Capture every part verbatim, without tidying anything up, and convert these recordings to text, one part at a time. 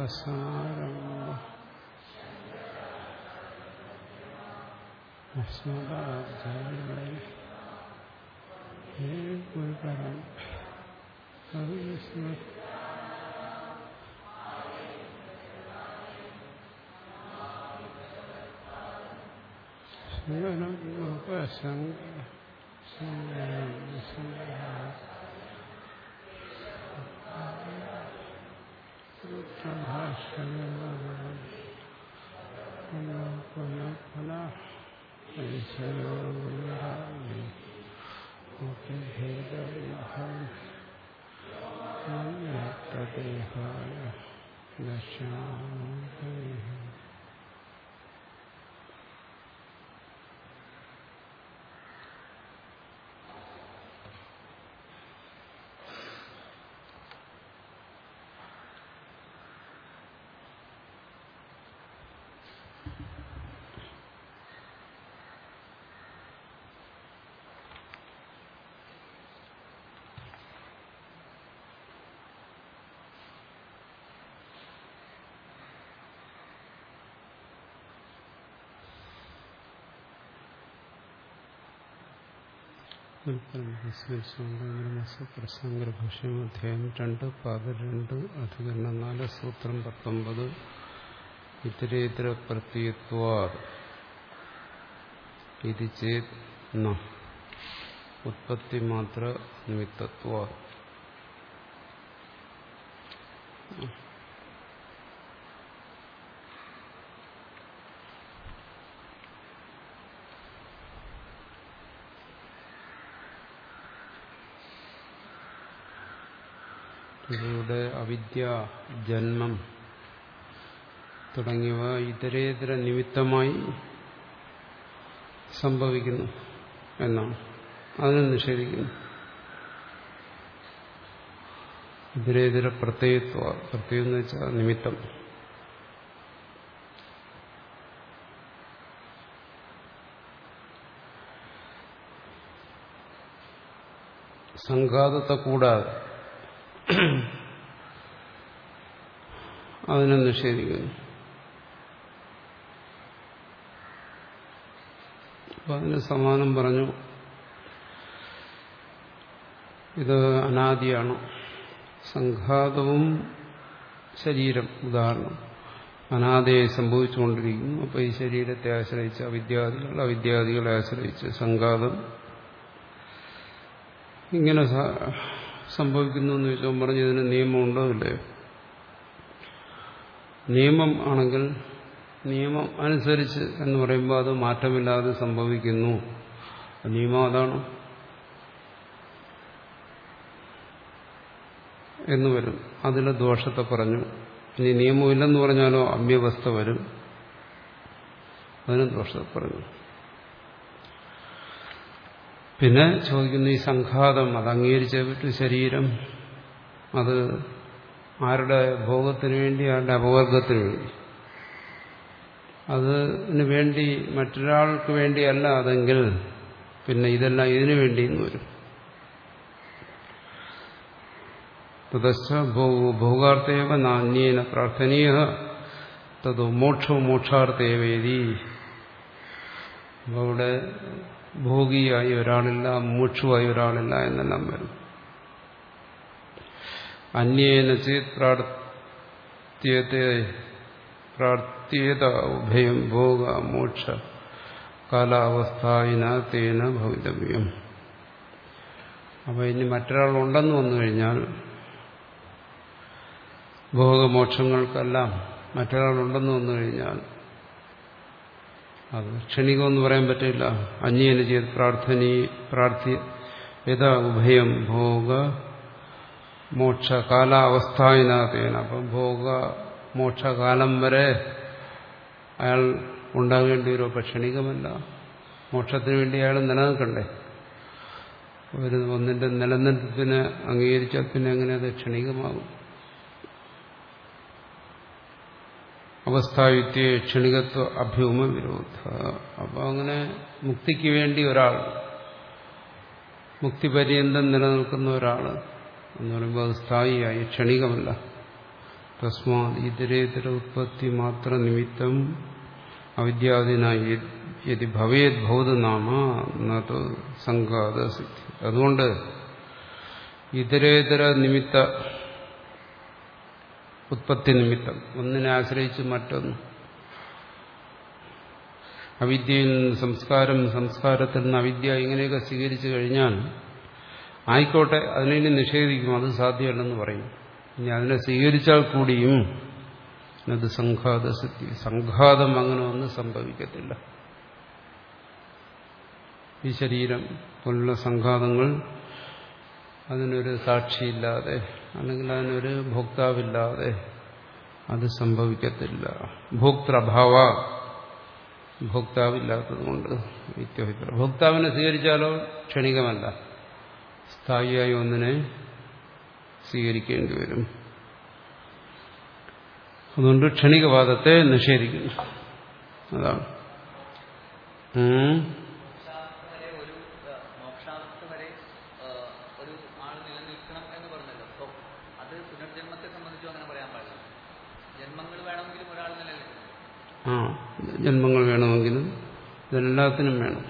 പ്രസംഗഭാഷ്യം അധ്യായം രണ്ട് പാദം രണ്ട് അധികരണം നാല് സൂത്രം പത്തൊമ്പത് ഇതരേതര പ്രത്യയത്വാ ഇത് ചേത് ന ഉത്പത്തി മാത്ര നിമിത്തത്വാ. ഇതിലൂടെ അവിദ്യ, ജന്മം തുടങ്ങിയവ ഇതരേതര നിമിത്തമായി സംഭവിക്കുന്നു എന്നാണ് അതിനെ നിഷേധിക്കുന്നു. ഇതരേതര പ്രത്യയത്വ, പ്രത്യയം എന്ന് വെച്ചാൽ നിമിത്തം. സംഘാതത്തെ കൂടാതെ അതിനെ നിഷേധിക്കുന്നു. അപ്പൊ അതിന് സമാനം പറഞ്ഞു, ഇത് അനാദിയാണ്. സംഘാതവും ശരീരം ഉദാഹരണം അനാദിയായി സംഭവിച്ചുകൊണ്ടിരിക്കുന്നു. അപ്പൊ ഈ ശരീരത്തെ ആശ്രയിച്ച് അവിദ്യാദികൾ, അവിദ്യാദികളെ ആശ്രയിച്ച് സംഘാതം ഇങ്ങനെ സംഭവിക്കുന്നു എന്ന് ചോദിച്ചാൽ പറഞ്ഞു ഇതിന് നിയമം ഉണ്ടോ ഇല്ലയോ? നിയമം ആണെങ്കിൽ നിയമം അനുസരിച്ച് എന്ന് പറയുമ്പോൾ അത് മാറ്റമില്ലാതെ സംഭവിക്കുന്നു. നിയമം അതാണ് എന്ന് വരും. അതിലെ ദോഷത്തെ പറഞ്ഞു. ഇനി നിയമമില്ലെന്ന് പറഞ്ഞാലോ അവ്യവസ്ഥ വരും, അതിന് ദോഷത്തെ പറഞ്ഞു. പിന്നെ ചോദിക്കുന്ന ഈ സംഘാതം അത് അംഗീകരിച്ചേ പറ്റൂ. ശരീരം അത് ആരുടെ ഭോഗത്തിന് വേണ്ടി, ആരുടെ അപവർഗത്തിന് വേണ്ടി, അതിന് വേണ്ടി മറ്റൊരാൾക്ക് വേണ്ടിയല്ല അതെങ്കിൽ പിന്നെ ഇതെല്ലാം ഇതിനു വേണ്ടി എന്ന് വരും. തതശ്ച ഭോഗാർത്ഥേവ നാന്യേന പ്രാർത്ഥനീയ തത് മോക്ഷോ മോക്ഷാർത്ഥേവേദി. അവിടെ ഭോഗിയായി ഒരാളില്ല, മോക്ഷുവായി ഒരാളില്ല എന്നെല്ലാം വരും. അന്യേന ചേത് പ്രാർത്ഥ്യത്തെ പ്രാർത്ഥ്യേത ഉഭയം ഭോഗ മോക്ഷ കാലാവസ്ഥായിന തേന ഭവിതവ്യം. അപ്പൊ ഇനി മറ്റൊരാളുണ്ടെന്ന് വന്നു കഴിഞ്ഞാൽ ഭോഗമോക്ഷങ്ങൾക്കെല്ലാം മറ്റൊരാളുണ്ടെന്ന് വന്നു കഴിഞ്ഞാൽ അത് ക്ഷണികമെന്ന് പറയാൻ പറ്റില്ല. അന്യേന ചെയ്ത് പ്രാർത്ഥന പ്രാർത്ഥ്യ യഥാ ഉഭയം ഭോഗ മോക്ഷ കാലാവസ്ഥായിനാഥേന. അപ്പം ഭോഗ മോക്ഷകാലം വരെ അയാൾ ഉണ്ടാകേണ്ടി വരും. അപ്പം ക്ഷണികമല്ല. മോക്ഷത്തിന് വേണ്ടി അയാൾ നിലനിൽക്കണ്ടേ? ഒരു ഒന്നിന്റെ നിലനിൽപ്പിന് അംഗീകരിച്ചാൽ പിന്നെ എങ്ങനെ അത് ക്ഷണികമാകും? അവസ്ഥായുക്തി ക്ഷണികത്വ അഭ്യൂമ വിരോധ. അപ്പൊ അങ്ങനെ മുക്തിക്ക് വേണ്ടി ഒരാൾ, മുക്തിപര്യന്തം നിലനിൽക്കുന്ന ഒരാൾ എന്ന് പറയുമ്പോൾ അത് സ്ഥായിയായി, ക്ഷണികമല്ല. തസ്മാത് ഇതരേതര ഉത്പത്തി മാത്ര നിമിത്തം അവിദ്യാദിനായി യതി ഭവേത് ഭൗതനാമ നത് സംഘാത സിദ്ധി. അതുകൊണ്ട് ഇതരേതര നിമിത്ത ഉത്പത്തി നിമിത്തം ഒന്നിനെ ആശ്രയിച്ച് മറ്റൊന്ന്, അവിദ്യയിൽ നിന്ന് സംസ്കാരം, സംസ്കാരത്തിൽ നിന്ന് അവിദ്യ ഇങ്ങനെയൊക്കെ സ്വീകരിച്ചു കഴിഞ്ഞാൽ ആയിക്കോട്ടെ, അതിനെ നിഷേധിക്കും, അത് സാധ്യമല്ലെന്ന് പറയും. ഇനി അതിനെ സ്വീകരിച്ചാൽ കൂടിയും അത് സംഘാത സിദ്ധി, സംഘാതം അങ്ങനെ ഒന്നും സംഭവിക്കത്തില്ല. ഈ ശരീരം പോലുള്ള സംഘാതങ്ങൾ അതിനൊരു സാക്ഷിയില്ലാതെ അല്ലെങ്കിൽ അതിനൊരു ഭോക്താവില്ലാതെ അത് സംഭവിക്കത്തില്ല. ഭോക്തൃഭാവ, ഭോക്താവില്ലാത്തതുകൊണ്ട് നിത്യഭിപ്രായം. ഭോക്താവിനെ സ്വീകരിച്ചാലോ ക്ഷണികമല്ല, സ്ഥായിയായി ഒന്നിനെ സ്വീകരിക്കേണ്ടി വരും. അതുകൊണ്ട് ക്ഷണികവാദത്തെ നിഷേധിക്കുന്നു. അതാണ് ആ ജന്മങ്ങൾ വേണമെങ്കിലും ഇതെല്ലാത്തിനും വേണം.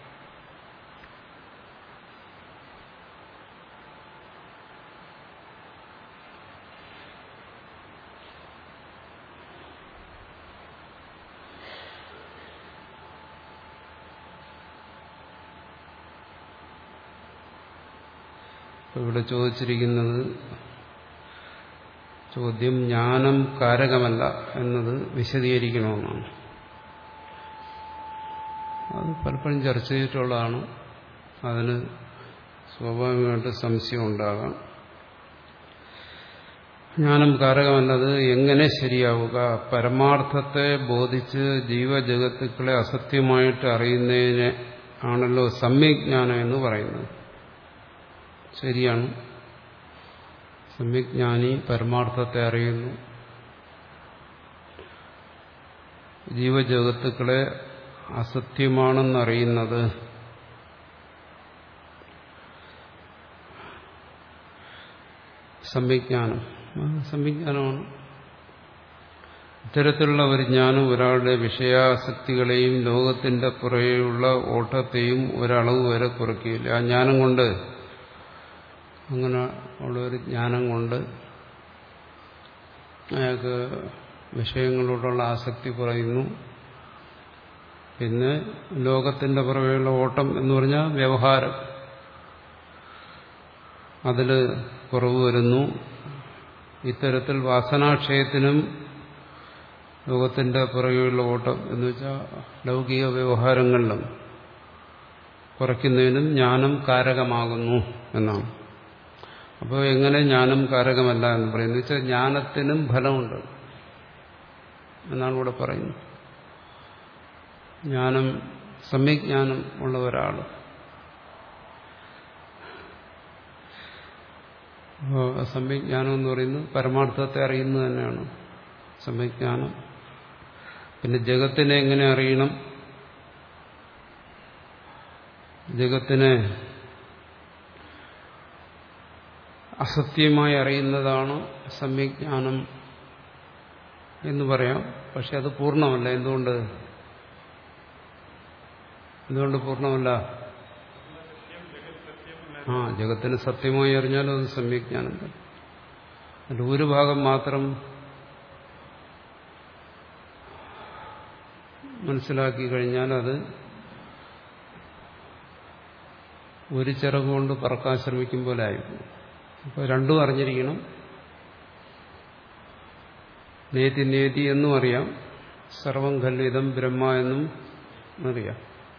ഇവിടെ ചോദിച്ചിരിക്കുന്നത് ചോദ്യം ജ്ഞാനം കാരകമല്ല എന്നത് വിശദീകരിക്കണമെന്നാണ്. അത് പലപ്പോഴും ചർച്ച ചെയ്തിട്ടുള്ളതാണ്. അതിന് സ്വാഭാവികമായിട്ട് സംശയം ഉണ്ടാകാം. ജ്ഞാനം കാരകമല്ലത് എങ്ങനെ ശരിയാവുക? പരമാർത്ഥത്തെ ബോധിച്ച് ജീവജഗത്തുക്കളെ അസത്യമായിട്ട് അറിയുന്നതിനെ ആണല്ലോ സമ്യജ്ഞാനം എന്ന് പറയുന്നത്. ശരിയാണ്, സമ്യജ്ഞാനി പരമാർത്ഥത്തെ അറിയുന്നു, ജീവജഗത്തുക്കളെ അസത്യമാണെന്നറിയുന്നത് സമ്യജ്ഞാനം, സമ്യജ്ഞാനമാണ്. ഇത്തരത്തിലുള്ള ഒരു ജ്ഞാനം ഒരാളുടെ വിഷയാസക്തികളെയും ലോകത്തിന്റെ പുറകെയുള്ള ഓട്ടത്തെയും ഒരളവ് വരെ കുറയ്ക്കില്ല. ആ ജ്ഞാനം കൊണ്ട്, അങ്ങനെ ഉള്ളൊരു ജ്ഞാനം കൊണ്ട് അയാൾക്ക് വിഷയങ്ങളോടുള്ള ആസക്തി കുറയുന്നു. പിന്നെ ലോകത്തിന്റെ പുറകെയുള്ള ഓട്ടം എന്ന് പറഞ്ഞാൽ വ്യവഹാരം, അതിൽ കുറവ് വരുന്നു. ഇത്തരത്തിൽ വാസനാക്ഷയത്തിനും ലോകത്തിന്റെ പുറകെയുള്ള ഓട്ടം എന്ന് വെച്ചാൽ ലൗകിക വ്യവഹാരങ്ങളിലും കുറയ്ക്കുന്നതിനും ജ്ഞാനം കാരകമാകുന്നു എന്നാണ്. അപ്പോൾ എങ്ങനെ ജ്ഞാനം കാരകമല്ല എന്ന് പറയുന്നത് വെച്ചാൽ ജ്ഞാനത്തിനും ഫലമുണ്ട് എന്നാണ് ഇവിടെ പറയുന്നത്. ജ്ഞാനം, സമ്യജ്ഞാനം ഉള്ള ഒരാൾ, അപ്പോൾ സമ്യജ്ഞാനം എന്ന് പറയുന്നത് പരമാർത്ഥത്തെ അറിയുന്നത് തന്നെയാണ് സമ്യജ്ഞാനം. പിന്നെ ജഗത്തിനെ എങ്ങനെ അറിയണം? ജഗത്തിനെ അസത്യമായി അറിയുന്നതാണ് സമ്യജ്ഞാനം എന്ന് പറയാം. പക്ഷെ അത് പൂർണ്ണമല്ല. എന്തുകൊണ്ട് എന്തുകൊണ്ട് പൂർണ്ണമല്ല? ആ ജഗത്തിന് സത്യമായി അറിഞ്ഞാലും അത് സമ്യജ്ഞാനം തന്നെ. അതിൻ്റെ ഒരു ഭാഗം മാത്രം മനസ്സിലാക്കി കഴിഞ്ഞാൽ അത് ഒരു ചിറകുകൊണ്ട് പറക്കാൻ ശ്രമിക്കും പോലെ ആയിരിക്കും. അപ്പോൾ രണ്ടും അറിഞ്ഞിരിക്കണം. നേതി നേതി എന്നും അറിയാം, സർവം ഖല്ലിതം ബ്രഹ്മ എന്നും അറിയാം.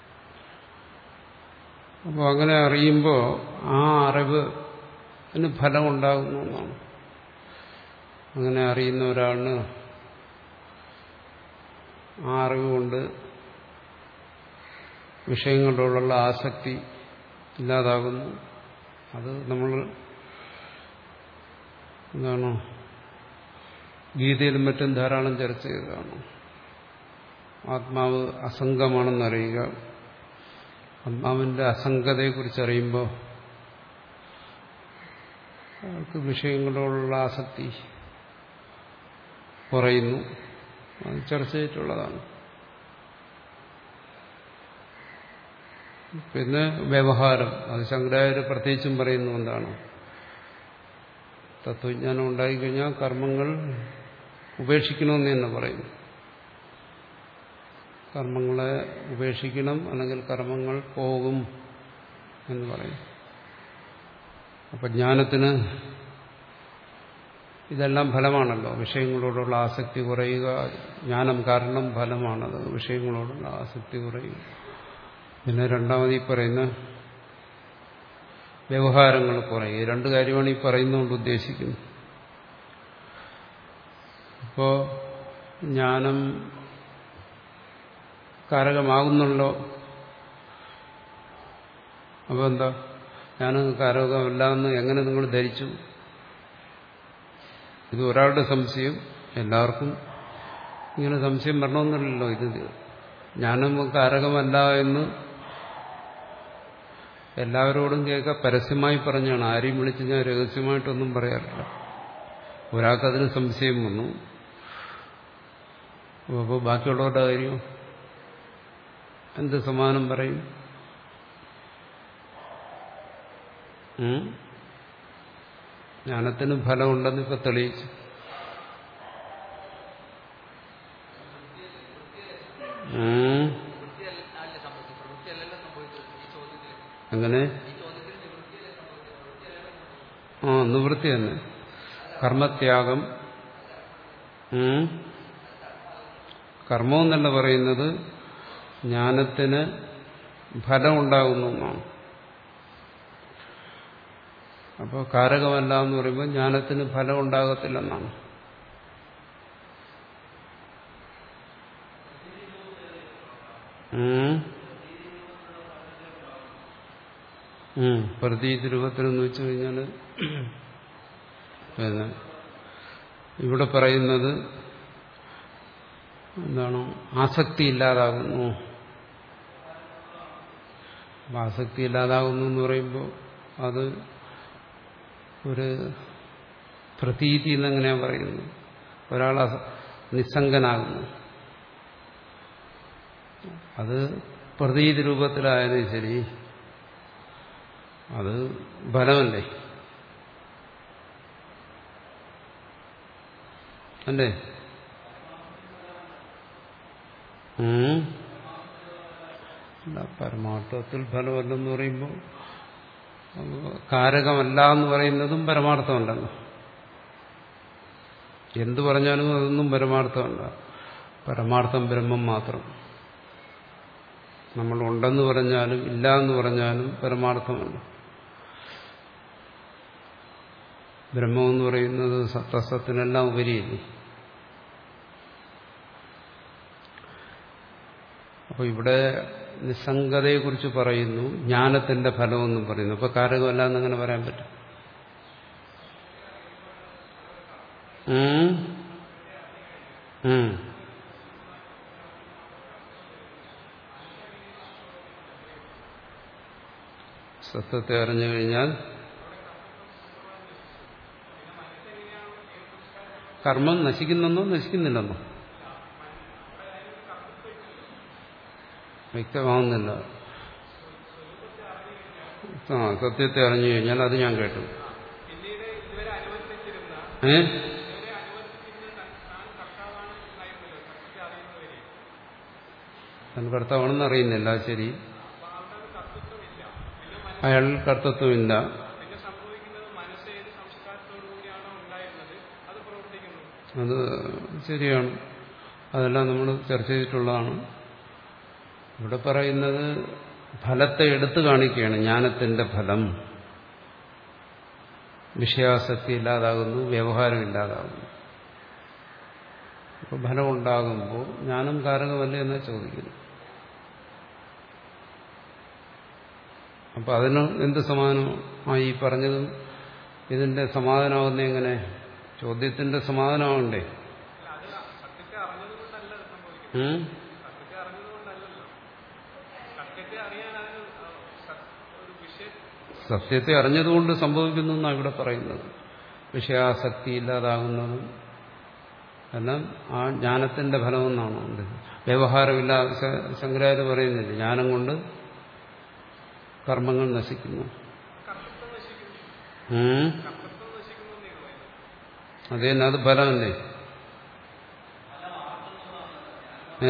അപ്പോൾ അങ്ങനെ അറിയുമ്പോൾ ആ അറിവിന് ഫലമുണ്ടാകുന്നു എന്നാണ്. അങ്ങനെ അറിയുന്ന ഒരാളിന് ആ അറിവ് കൊണ്ട് വിഷയങ്ങളോടുള്ള ആസക്തി ഇല്ലാതാകുന്നു. അത് നമ്മൾ എന്താണ് ഗീതയിലും മറ്റും ധാരാളം ചർച്ച ചെയ്തതാണ്. ആത്മാവ് അസംഗമാണെന്നറിയുക. ആത്മാവിന്റെ അസംഗതയെക്കുറിച്ച് അറിയുമ്പോൾ അവർക്ക് വിഷയങ്ങളോടുള്ള ആസക്തി കുറയുന്നു. അത് ചർച്ച ചെയ്തിട്ടുള്ളതാണ്. പിന്നെ വ്യവഹാരം, അത് ശങ്കരാചാര്യ പ്രത്യേകിച്ചും പറയുന്നു. എന്താണ്? തത്വജ്ഞാനം ഉണ്ടായിക്കഴിഞ്ഞാൽ കർമ്മങ്ങൾ ഉപേക്ഷിക്കണമെന്ന് തന്നെ പറയുന്നു. കർമ്മങ്ങളെ ഉപേക്ഷിക്കണം, അല്ലെങ്കിൽ കർമ്മങ്ങൾ പോകും എന്ന് പറയും. അപ്പൊ ജ്ഞാനത്തിന് ഇതെല്ലാം ഫലമാണല്ലോ. വിഷയങ്ങളോടുള്ള ആസക്തി കുറയുക, ജ്ഞാനം കാരണം ഫലമാണത്. വിഷയങ്ങളോടുള്ള ആസക്തി കുറയുക. പിന്നെ രണ്ടാമത് ഈ പറയുന്ന വ്യവഹാരങ്ങൾ കുറയുക. രണ്ട് കാര്യമാണ് ഈ പറയുന്നതുകൊണ്ട് ഉദ്ദേശിക്കുന്നത്. അപ്പോ ജ്ഞാനം കാരകമാകുന്നുണ്ടോ? അപ്പൊ എന്താ? ജ്ഞാനം കാരകമല്ല എന്ന് എങ്ങനെ നിങ്ങൾ ധരിച്ചു? ഇത് ഒരാളുടെ സംശയം. എല്ലാവർക്കും ഇങ്ങനെ സംശയം വരണമെന്നില്ലല്ലോ. ഇത് ജ്ഞാനം കാരകമല്ല എന്ന് എല്ലാവരോടും കേൾക്കാൻ പരസ്യമായി പറഞ്ഞാണ്. ആരെയും വിളിച്ച് ഞാൻ രഹസ്യമായിട്ടൊന്നും പറയാറില്ല. ഒരാൾക്കതിന് സംശയം വന്നു, അപ്പോൾ ബാക്കിയുള്ളവരുടെ കാര്യം എന്ത് സമാനം പറയും? ജ്ഞാനത്തിന് ഫലമുണ്ടെന്ന് ഇപ്പൊ തെളിയിച്ചു. അങ്ങനെ ആ നിവൃത്തി തന്നെ. കർമ്മത്യാഗം, കർമ്മം എന്നല്ല പറയുന്നത്, ജ്ഞാനത്തിന് ഫലമുണ്ടാകുന്നു എന്നാണ്. അപ്പോൾ കാരകമല്ല എന്ന് പറയുമ്പോൾ ജ്ഞാനത്തിന് ഫലം ഉണ്ടാകത്തില്ലെന്നാണ്. പ്രതീതി രൂപത്തിലെന്ന് വെച്ചു കഴിഞ്ഞാൽ പിന്നെ ഇവിടെ പറയുന്നത് എന്താണ്? ആസക്തി ഇല്ലാതാകുന്നു. ആസക്തി ഇല്ലാതാകുന്നു എന്ന് പറയുമ്പോൾ അത് ഒരു പ്രതീതി എന്നെങ്ങനെയാണ് പറയുന്നത്? ഒരാൾ നിസ്സംഗനാകുന്നു. അത് പ്രതീതി രൂപത്തിലായാലും ശരി, അത് ഫലമല്ലേ? അല്ലേ? പരമാർത്ഥത്തിൽ ഫലമല്ലെന്ന് പറയുമ്പോൾ കാരകമല്ല എന്ന് പറയുന്നതും പരമാർത്ഥമല്ലല്ലോ. എന്തു പറഞ്ഞാലും അതൊന്നും പരമാർത്ഥമല്ല. പരമാർത്ഥം ബ്രഹ്മം മാത്രം. നമ്മൾ ഉണ്ടെന്ന് പറഞ്ഞാലും ഇല്ല എന്ന് പറഞ്ഞാലും പരമാർത്ഥമല്ല. ബ്രഹ്മമെന്ന് പറയുന്നത് സത്തസത്തിനെല്ലാം ഉപരിയില്ലേ. അപ്പൊ ഇവിടെ നിസ്സംഗതയെക്കുറിച്ച് പറയുന്നു, ജ്ഞാനത്തിന്റെ ഫലമെന്നും പറയുന്നു. അപ്പൊ കാരകമല്ല എന്നങ്ങനെ പറയാൻ പറ്റും? സത്യത്തെ അറിഞ്ഞു കഴിഞ്ഞാൽ കർമ്മം നശിക്കുന്നെന്നോ നശിക്കുന്നില്ലെന്നോ വ്യക്തമാവുന്നില്ല. ആ സത്യത്തെ അറിഞ്ഞു കഴിഞ്ഞാൽ അത് ഞാൻ കേട്ടു. ഏ താൻ കർത്താവാണെന്ന് അറിയുന്നില്ല. ശരി, അയാൾ കർത്തൃത്വമില്ല. അത് ശരിയാണ്. അതെല്ലാം നമ്മൾ ചർച്ച ചെയ്തിട്ടുള്ളതാണ്. ഇവിടെ പറയുന്നത് ഫലത്തെ എടുത്തു കാണിക്കുകയാണ്. ജ്ഞാനത്തിന്റെ ഫലം വിഷയാസക്തി ഇല്ലാതാകുന്നു, വ്യവഹാരം ഇല്ലാതാകുന്നു. അപ്പോൾ ഫലം ഉണ്ടാകുമ്പോൾ ജ്ഞാനം കാരകമല്ലേ എന്നാ ചോദിക്കുന്നു. അപ്പൊ അതിന് എന്ത് സമാധാനമായി പറഞ്ഞതും ഇതിന്റെ സമാധാനമാകുന്ന എങ്ങനെ? ചോദ്യത്തിന്റെ സമാധാനമാകണ്ടേ? സത്യത്തെ അറിഞ്ഞതുകൊണ്ട് സംഭവിക്കുന്നു എന്നാണ് ഇവിടെ പറയുന്നത്. വിഷയാസക്തി ഇല്ലാതാകുന്നതും കാരണം ആ ജ്ഞാനത്തിന്റെ ഫലമെന്നാണ് ഉണ്ട്. വ്യവഹാരമില്ല. ശങ്കരാചാര്യ പറയുന്നില്ല ജ്ഞാനം കൊണ്ട് കർമ്മങ്ങൾ നശിക്കുന്നു. അതേ അത് ഫലമല്ലേ? ഏ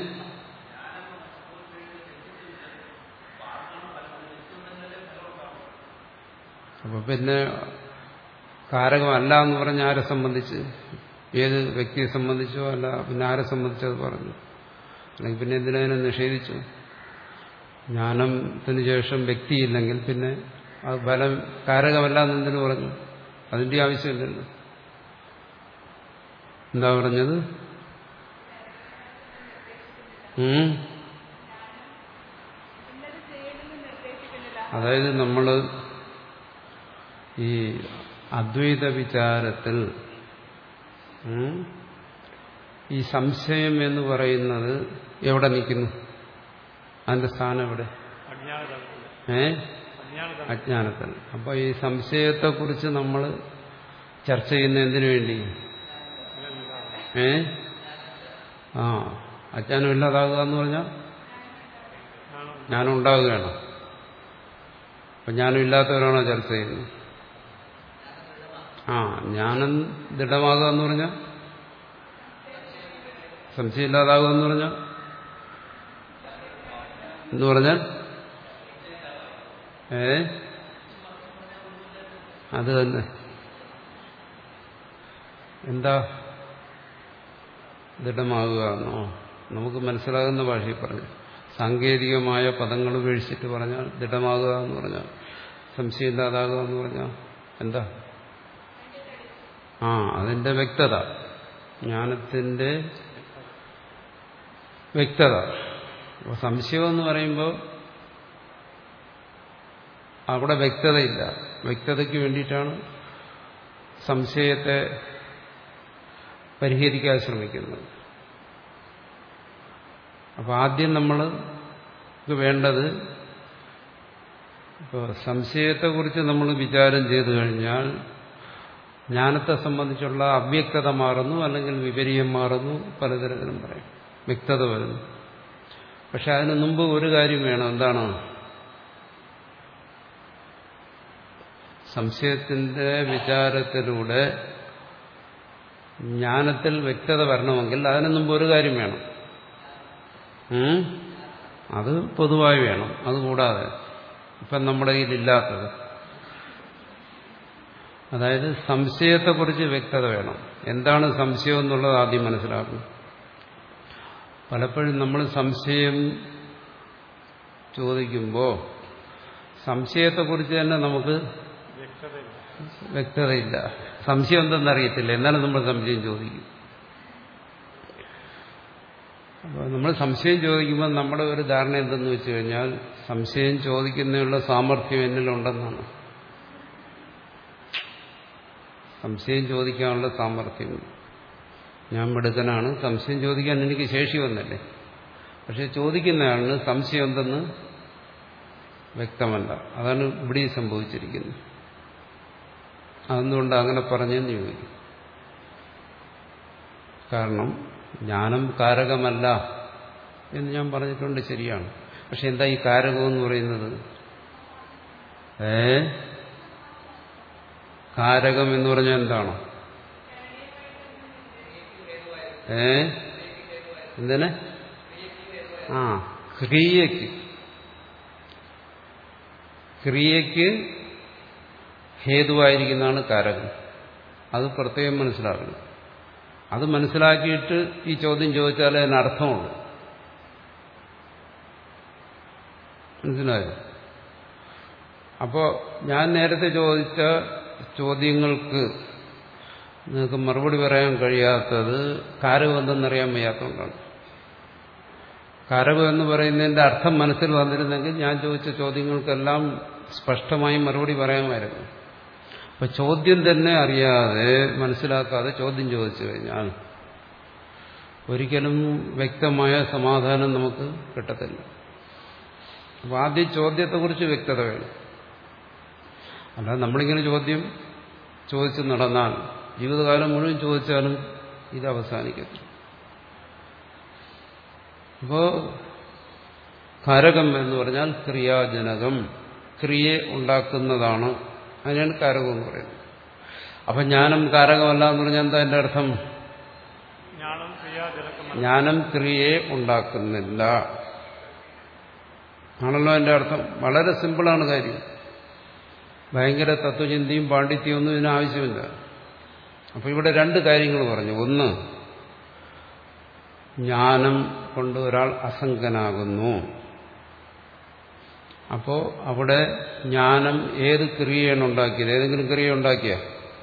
അപ്പൊ പിന്നെ കാരകമല്ല എന്ന് പറഞ്ഞ ആരെ സംബന്ധിച്ച്? ഏത് വ്യക്തിയെ സംബന്ധിച്ചോ അല്ല പിന്നെ ആരെ സംബന്ധിച്ചത് പറഞ്ഞു? അല്ലെങ്കിൽ പിന്നെ എന്തിനതിനെ നിഷേധിച്ചു? ജ്ഞാനത്തിന് ശേഷം വ്യക്തിയില്ലെങ്കിൽ പിന്നെ അത് ഫലം കാരകമല്ല എന്നെന്തിനു പറഞ്ഞു? അതിന്റെ ആവശ്യമില്ലല്ലോ. എന്താ പറഞ്ഞത്? ഉം അതായത് നമ്മള് ഈ അദ്വൈത വിചാരത്തിൽ ഈ സംശയം എന്ന് പറയുന്നത് എവിടെ നിൽക്കുന്നു? അതിന്റെ സ്ഥാനം എവിടെ? ഏ അജ്ഞാനത്തിൽ. അപ്പൊ ഈ സംശയത്തെക്കുറിച്ച് നമ്മൾ ചർച്ച ചെയ്യുന്ന എന്തിനു വേണ്ടി? ഏ ആ അജ്ഞാനം ഇല്ലാതാകുക എന്ന് പറഞ്ഞാൽ ജ്ഞാനം ഉണ്ടാകുകയാണ്. അപ്പൊ ജ്ഞാനം ഇല്ലാത്തവരാണോ ചർച്ച ചെയ്യുന്നത്? ആ ജ്ഞാനം ദൃഢമാകുക എന്ന് പറഞ്ഞാൽ സംശയം ഇല്ലാതാകുക എന്ന് പറഞ്ഞാൽ എന്ന് പറഞ്ഞാൽ ഏ അത് തന്നെ. എന്താ ദൃഢമാകുക എന്നോ? നമുക്ക് മനസ്സിലാകുന്ന ഭാഷയിൽ പറഞ്ഞു. സാങ്കേതികമായ പദങ്ങൾ ഉപേക്ഷിച്ചിട്ട് പറഞ്ഞാൽ ദൃഢമാകുക എന്ന് പറഞ്ഞാൽ സംശയമില്ലാതാകുക എന്ന് പറഞ്ഞാൽ എന്താ? ആ അതിന്റെ വ്യക്തത, ജ്ഞാനത്തിന്റെ വ്യക്തത. അപ്പോൾ സംശയം എന്ന് പറയുമ്പോൾ അവിടെ വ്യക്തതയില്ല. വ്യക്തതയ്ക്ക് വേണ്ടിയിട്ടാണ് സംശയത്തെ പരിഹരിക്കാൻ ശ്രമിക്കുന്നത്. അപ്പോൾ ആദ്യം നമ്മൾ വേണ്ടത്, ഇപ്പോൾ സംശയത്തെക്കുറിച്ച് നമ്മൾ വിചാരം ചെയ്തു കഴിഞ്ഞാൽ ജ്ഞാനത്തെ സംബന്ധിച്ചുള്ള അവ്യക്തത മാറുന്നു, അല്ലെങ്കിൽ വിപരീയം മാറുന്നു, പലതരത്തിലും പറയും, വ്യക്തത വരുന്നു. പക്ഷെ അതിനു മുമ്പ് ഒരു കാര്യം വേണം. എന്താണ്? സംശയത്തിന്റെ വിചാരത്തിലൂടെ ജ്ഞാനത്തിൽ വ്യക്തത വരണമെങ്കിൽ അതിനു മുമ്പ് ഒരു കാര്യം വേണം. അത് പൊതുവായി വേണം. അതുകൂടാതെ ഇപ്പം നമ്മുടെ കയ്യിലില്ലാത്തത്, അതായത് സംശയത്തെക്കുറിച്ച് വ്യക്തത വേണം. എന്താണ് സംശയം എന്നുള്ളത് ആദ്യം മനസ്സിലാക്കണം. പലപ്പോഴും നമ്മൾ സംശയം ചോദിക്കുമ്പോൾ സംശയത്തെക്കുറിച്ച് തന്നെ നമുക്ക് വ്യക്തതയില്ല. സംശയം എന്തെന്നറിയത്തില്ല, എന്നാലും നമ്മൾ സംശയം ചോദിക്കും. അപ്പോൾ നമ്മൾ സംശയം ചോദിക്കുമ്പോൾ നമ്മുടെ ഒരു ധാരണ എന്തെന്ന് വെച്ച് കഴിഞ്ഞാൽ സംശയം ചോദിക്കുന്നതിനുള്ള സാമർഥ്യം എന്നിലുണ്ടെന്നാണ്. സംശയം ചോദിക്കാനുള്ള സാമർഥ്യം, ഞാൻ മിടുക്കനാണ്, സംശയം ചോദിക്കാൻ എനിക്ക് ശേഷി വന്നല്ലേ. പക്ഷെ ചോദിക്കുന്നയാളിന് സംശയം എന്തെന്ന് വ്യക്തമല്ല. അതാണ് ഇവിടെ സംഭവിച്ചിരിക്കുന്നത്. അതെന്തുകൊണ്ട് അങ്ങനെ പറഞ്ഞെന്ന് ചോദിക്കും. കാരണം ജ്ഞാനം കാരകമല്ല എന്ന് ഞാൻ പറഞ്ഞിട്ടുണ്ട്, ശരിയാണ്. പക്ഷെ എന്താ ഈ കാരകം എന്ന് പറയുന്നത്? ഏ കാരകം എന്ന് പറഞ്ഞാൽ എന്താണ്? ഏ എന്തിന്? ആ ക്രിയയ്ക്ക് ക്രിയയ്ക്ക് ഹേതുവായിരിക്കുന്നതാണ് കാരകം. അത് പ്രത്യേകം മനസ്സിലാക്കണം. അത് മനസ്സിലാക്കിയിട്ട് ഈ ചോദ്യം ചോദിച്ചാലേ അതിന് അർത്ഥമുള്ളൂ. മനസ്സിലായോ? അപ്പോൾ ഞാൻ നേരത്തെ ചോദിച്ച ചോദ്യങ്ങൾക്ക് നിങ്ങൾക്ക് മറുപടി പറയാൻ കഴിയാത്തത് കാരകം എന്തെന്നറിയാൻ വയ്യാത്തതുകൊണ്ടാണ്. കാരകം എന്ന് പറയുന്നതിന്റെ അർത്ഥം മനസ്സിൽ വന്നിരുന്നെങ്കിൽ ഞാൻ ചോദിച്ച ചോദ്യങ്ങൾക്കെല്ലാം സ്പഷ്ടമായി മറുപടി പറയാമായിരുന്നു. അപ്പൊ ചോദ്യം തന്നെ അറിയാതെ മനസ്സിലാക്കാതെ ചോദ്യം ചോദിച്ചു കഴിഞ്ഞാൽ ഒരിക്കലും വ്യക്തമായ സമാധാനം നമുക്ക് കിട്ടത്തില്ല. അപ്പൊ ആദ്യം ചോദ്യത്തെക്കുറിച്ച് വ്യക്തത വേണം. അല്ലാതെ നമ്മളിങ്ങനെ ചോദ്യം ചോദിച്ച് നടന്നാൽ ജീവിതകാലം മുഴുവൻ ചോദിച്ചാലും ഇത് അവസാനിക്കത്തില്ല. അപ്പോ കാരകം എന്ന് പറഞ്ഞാൽ ക്രിയാജനകം, ക്രിയയെ ഉണ്ടാക്കുന്നതാണ്. അതിനാണ് കാരകം എന്ന് പറയുന്നത്. അപ്പൊ ജ്ഞാനം കാരകമല്ല എന്ന് പറഞ്ഞാൽ എന്താ എന്റെ അർത്ഥം? ജ്ഞാനം ക്രിയയെ ഉണ്ടാക്കുന്നില്ല ആണല്ലോ എന്റെ അർത്ഥം. വളരെ സിമ്പിളാണ് കാര്യം. ഭയങ്കര തത്വചിന്തയും പാണ്ഡിത്യവും ഒന്നും ഇതിന് ആവശ്യമില്ല. അപ്പൊ ഇവിടെ രണ്ട് കാര്യങ്ങൾ പറഞ്ഞു. ഒന്ന്, ജ്ഞാനം കൊണ്ട് ഒരാൾ അസംഗനാകുന്നു. അപ്പോ അവിടെ ജ്ഞാനം ഏത് ക്രിയയാണ് ഉണ്ടാക്കിയത്? ഏതെങ്കിലും ക്രിയ ഉണ്ടാക്കിയ?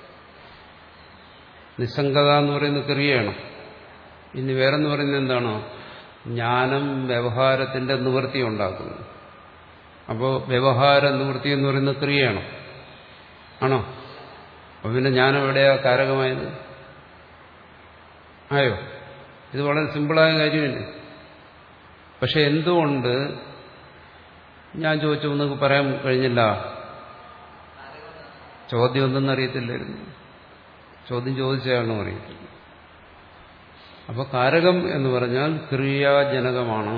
നിസ്സംഗത എന്ന് പറയുന്ന ക്രിയയാണ്. ഇനി വേറെന്ന് പറയുന്നത് എന്താണോ? ജ്ഞാനം വ്യവഹാരത്തിന്റെ നിവൃത്തി ഉണ്ടാക്കുന്നു. അപ്പോൾ വ്യവഹാര നിവൃത്തി എന്ന് പറയുന്ന ക്രിയയാണോ? ആണോ? അപ്പൊ പിന്നെ ജ്ഞാനം എവിടെയാ കാരകമായത്? ആയോ? ഇത് വളരെ സിമ്പിളായ കാര്യമല്ലേ. പക്ഷെ എന്തുകൊണ്ട് ഞാൻ ചോദിച്ചു നിങ്ങൾക്ക് പറയാൻ കഴിഞ്ഞില്ല? ചോദ്യം എന്തെന്ന് അറിയത്തില്ലായിരുന്നു. ചോദ്യം ചോദിച്ചയാളും അറിയത്തില്ല. അപ്പൊ കാരകം എന്ന് പറഞ്ഞാൽ ക്രിയാജനകമാണ്.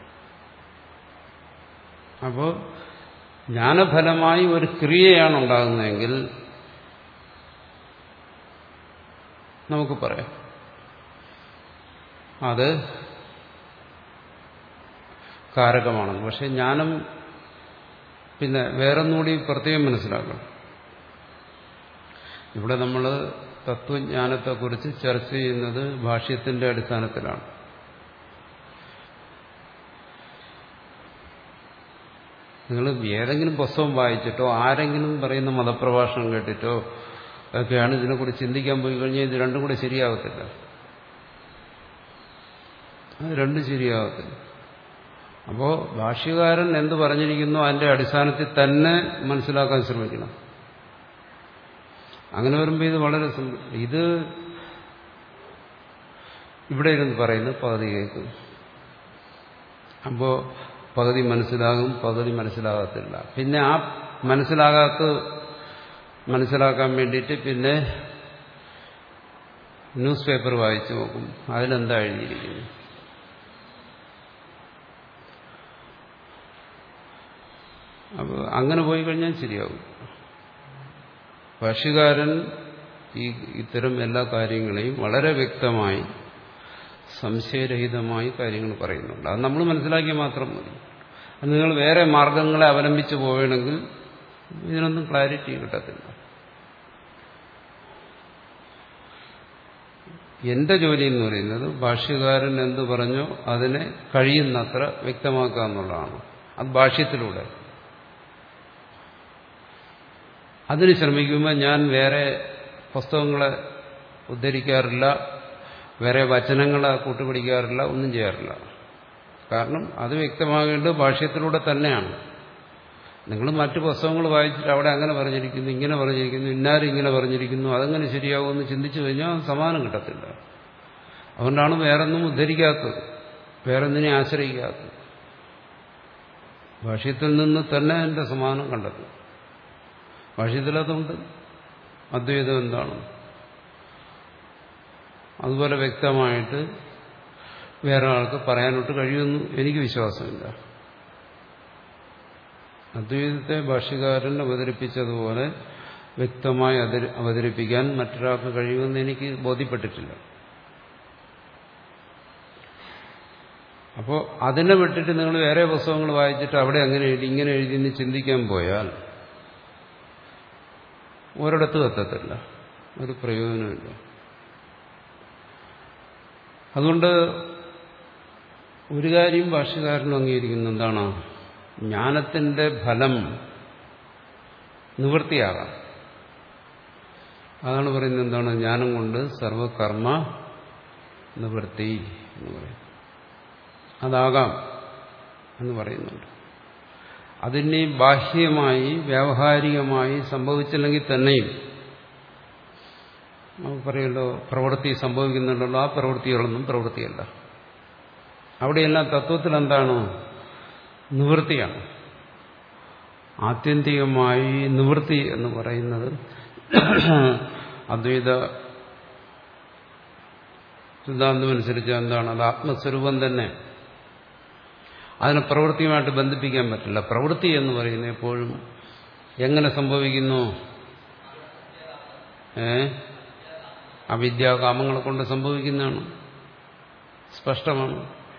അപ്പോ ജ്ഞാനഫലമായി ഒരു ക്രിയയാണ് ഉണ്ടാകുന്നതെങ്കിൽ നമുക്ക് പറയാം അത് കാരകമാണെന്ന്. പക്ഷെ ജ്ഞാനം പിന്നെ വേറൊന്നുകൂടി പ്രത്യേകം മനസ്സിലാക്കണം. ഇവിടെ നമ്മൾ തത്വജ്ഞാനത്തെക്കുറിച്ച് ചർച്ച ചെയ്യുന്നത് ഭാഷ്യത്തിന്റെ അടിസ്ഥാനത്തിലാണ്. നിങ്ങൾ ഏതെങ്കിലും പുസ്തകം വായിച്ചിട്ടോ ആരെങ്കിലും പറയുന്ന മതപ്രഭാഷണം കേട്ടിട്ടോ ഒക്കെയാണ് ഇതിനെക്കുറിച്ച് ചിന്തിക്കാൻ പോയി കഴിഞ്ഞാൽ ഇത് രണ്ടും കൂടെ ശരിയാകത്തില്ല. അത് രണ്ടും ശരിയാകത്തില്ല. അപ്പോൾ ഭാഷ്യകാരൻ എന്ത് പറഞ്ഞിരിക്കുന്നു അതിന്റെ അടിസ്ഥാനത്തിൽ തന്നെ മനസ്സിലാക്കാൻ ശ്രമിക്കണം. അങ്ങനെ വരുമ്പോൾ ഇത് വളരെ ഇത് ഇവിടെ ഇരുന്ന് പറയുന്നത് പകുതി കേൾക്കും. അപ്പോൾ പകുതി മനസ്സിലാകും, പകുതി മനസ്സിലാകത്തില്ല. പിന്നെ ആ മനസ്സിലാകാത്ത മനസ്സിലാക്കാൻ വേണ്ടിയിട്ട് പിന്നെ ന്യൂസ് പേപ്പർ വായിച്ചു നോക്കും, അതിലെന്താ എഴുതിയിരിക്കുന്നു. അപ്പോൾ അങ്ങനെ പോയി കഴിഞ്ഞാൽ ശരിയാവും. ഭാഷ്യകാരൻ ഈ ഇത്തരം എല്ലാ കാര്യങ്ങളെയും വളരെ വ്യക്തമായി സംശയരഹിതമായി കാര്യങ്ങൾ പറയുന്നുണ്ട്. അത് നമ്മൾ മനസ്സിലാക്കിയാൽ മാത്രം മതി. അത് നിങ്ങൾ വേറെ മാർഗങ്ങളെ അവലംബിച്ച് പോവുകയാണെങ്കിൽ ഇതിനൊന്നും ക്ലാരിറ്റി കിട്ടത്തില്ല. എന്റെ ജോലി എന്ന് പറയുന്നത് ഭാഷ്യകാരൻ എന്ത് പറഞ്ഞോ അതിനെ കഴിയുന്നത്ര വ്യക്തമാക്കുക എന്നുള്ളതാണ്. അത് ഭാഷ്യത്തിലൂടെ. അതിന് ശ്രമിക്കുമ്പോൾ ഞാൻ വേറെ പുസ്തകങ്ങളെ ഉദ്ധരിക്കാറില്ല, വേറെ വചനങ്ങളെ കൂട്ടുപിടിക്കാറില്ല, ഒന്നും ചെയ്യാറില്ല. കാരണം അത് വ്യക്തമാകേണ്ടത് ഭാഷ്യത്തിലൂടെ തന്നെയാണ്. നിങ്ങൾ മറ്റു പുസ്തകങ്ങൾ വായിച്ചിട്ട് അവിടെ അങ്ങനെ പറഞ്ഞിരിക്കുന്നു, ഇങ്ങനെ പറഞ്ഞിരിക്കുന്നു, ഇന്നാരും ഇങ്ങനെ പറഞ്ഞിരിക്കുന്നു, അതെങ്ങനെ ശരിയാവുമെന്ന് ചിന്തിച്ചു കഴിഞ്ഞാൽ സമാനം കിട്ടത്തില്ല. അതുകൊണ്ടാണ് വേറൊന്നും ഉദ്ധരിക്കാത്തത്, വേറൊന്നിനെ ആശ്രയിക്കാത്തത്. ഭാഷ്യത്തിൽ നിന്ന് തന്നെ അതിന്റെ സമാനം കണ്ടെത്തും. ഭാഷ്യത്തിലതുണ്ട്. അദ്വൈതം എന്താണ് അതുപോലെ വ്യക്തമായിട്ട് വേറെ ആൾക്ക് പറയാനൊട്ട് കഴിയുമെന്ന് എനിക്ക് വിശ്വാസമില്ല. അദ്വൈതത്തെ ഭാഷ്യകാരൻ അവതരിപ്പിച്ചതുപോലെ വ്യക്തമായി അവതരിപ്പിക്കാൻ മറ്റൊരാൾക്ക് കഴിയുമെന്ന് എനിക്ക് ബോധ്യപ്പെട്ടിട്ടില്ല. അപ്പോൾ അതിനെ വിട്ടിട്ട് നിങ്ങൾ വേറെ പുസ്തകങ്ങൾ വായിച്ചിട്ട് അവിടെ അങ്ങനെ എഴുതി ഇങ്ങനെ എഴുതിയെന്ന് ചിന്തിക്കാൻ പോയാൽ ഒരിടത്തും എത്തത്തില്ല, ഒരു പ്രയോജനമില്ല. അതുകൊണ്ട് ഒരു കാര്യം ഭാഷ്യകാരനും അംഗീകരിക്കുന്ന എന്താണ്? ജ്ഞാനത്തിന്റെ ഫലം നിവൃത്തിയാകാം. അതാണ് പറയുന്നത് എന്താണ്? ജ്ഞാനം കൊണ്ട് സർവകർമ്മ നിവൃത്തി എന്ന് പറയും. അതാകാം എന്ന് പറയുന്നുണ്ട്. അതിനെ ബാഹ്യമായി വ്യാവഹാരികമായി സംഭവിച്ചില്ലെങ്കിൽ തന്നെയും നമുക്ക് പറയുമല്ലോ പ്രവൃത്തി സംഭവിക്കുന്നുണ്ടല്ലോ, ആ പ്രവൃത്തികളൊന്നും പ്രവൃത്തിയല്ല. അവിടെയെല്ലാം തത്വത്തിൽ എന്താണ്? നിവൃത്തിയാണ്. ആത്യന്തികമായി നിവൃത്തി എന്ന് പറയുന്നത് അദ്വൈത സിദ്ധാന്തം അനുസരിച്ച് എന്താണ്? അത് ആത്മസ്വരൂപം തന്നെ. അതിനെ പ്രവൃത്തിയുമായിട്ട് ബന്ധിപ്പിക്കാൻ പറ്റില്ല. പ്രവൃത്തി എന്ന് പറയുന്നത് എപ്പോഴും എങ്ങനെ സംഭവിക്കുന്നു? ഏ അവിദ്യാകാമങ്ങളെ കൊണ്ട് സംഭവിക്കുന്നതാണ്. സ്പഷ്ടമാണ്.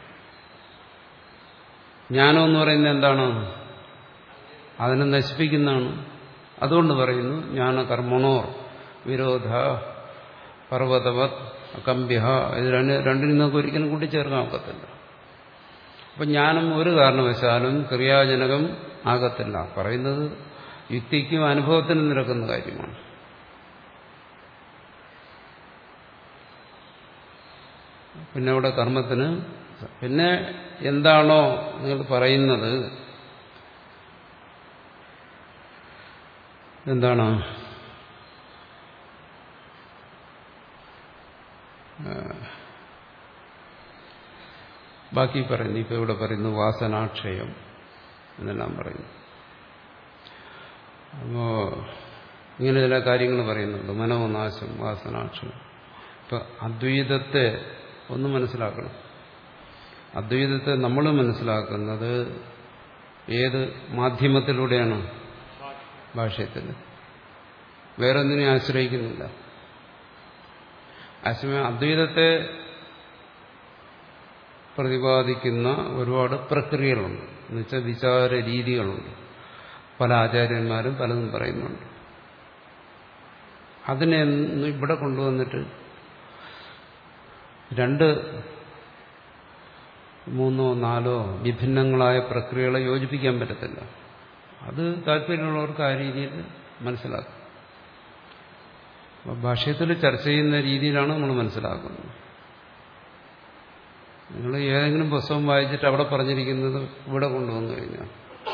ജ്ഞാനം എന്ന് പറയുന്നത് എന്താണ്? അതിനെ നശിപ്പിക്കുന്നതാണ്. അതുകൊണ്ട് പറയുന്നു ജ്ഞാനകർമ്മണോർ വിരോധ പർവ്വതവത് അകമ്പ്യ. ഇത് രണ്ട് രണ്ടിനും നമുക്ക് ഒരിക്കലും കൂട്ടിച്ചേർക്കാൻ ഒക്കത്തില്ല. അപ്പം ജ്ഞാനം ഒരു കാരണവശാലും ക്രിയാജനകം ആകത്തില്ല. പറയുന്നത് യുക്തിക്കും അനുഭവത്തിനും നിരക്കുന്ന കാര്യമാണ്. പിന്നെ അവിടെ കർമ്മത്തിന് പിന്നെ എന്താണോ നിങ്ങൾ പറയുന്നത്, എന്താണ് ബാക്കി പറയുന്നു. ഇപ്പൊ ഇവിടെ പറയുന്നു വാസനാക്ഷയം എന്നെല്ലാം പറയുന്നു. അപ്പോ ഇങ്ങനെ ചില കാര്യങ്ങൾ പറയുന്നുണ്ട്. മനോനാശം, വാസനാക്ഷയം. ഇപ്പൊ അദ്വൈതത്തെ ഒന്ന് മനസ്സിലാക്കണം. അദ്വൈതത്തെ നമ്മൾ മനസ്സിലാക്കുന്നത് ഏത് മാധ്യമത്തിലൂടെയാണ്? ഭാഷ്യത്തിൽ. വേറൊന്നിനെ ആശ്രയിക്കുന്നില്ല. അതേസമയം അദ്വൈതത്തെ പ്രതിപാദിക്കുന്ന ഒരുപാട് പ്രക്രിയകളുണ്ട്. എന്നുവെച്ചാൽ വിചാര രീതികളുണ്ട്. പല ആചാര്യന്മാരും പലതും പറയുന്നുണ്ട്. അതിനെ ഇവിടെ കൊണ്ടുവന്നിട്ട് രണ്ട് മൂന്നോ നാലോ വിഭിന്നങ്ങളായ പ്രക്രിയകളെ യോജിപ്പിക്കാൻ പറ്റത്തില്ല. അത് താല്പര്യമുള്ളവർക്ക് ആ രീതിയിൽ മനസ്സിലാക്കും. ഭാഷ്യത്തിൽ ചർച്ച ചെയ്യുന്ന രീതിയിലാണ് നമ്മൾ മനസ്സിലാക്കുന്നത്. നിങ്ങൾ ഏതെങ്കിലും പുസ്തകം വായിച്ചിട്ട് അവിടെ പറഞ്ഞിരിക്കുന്നത് ഇവിടെ കൊണ്ടുവന്നു കഴിഞ്ഞാൽ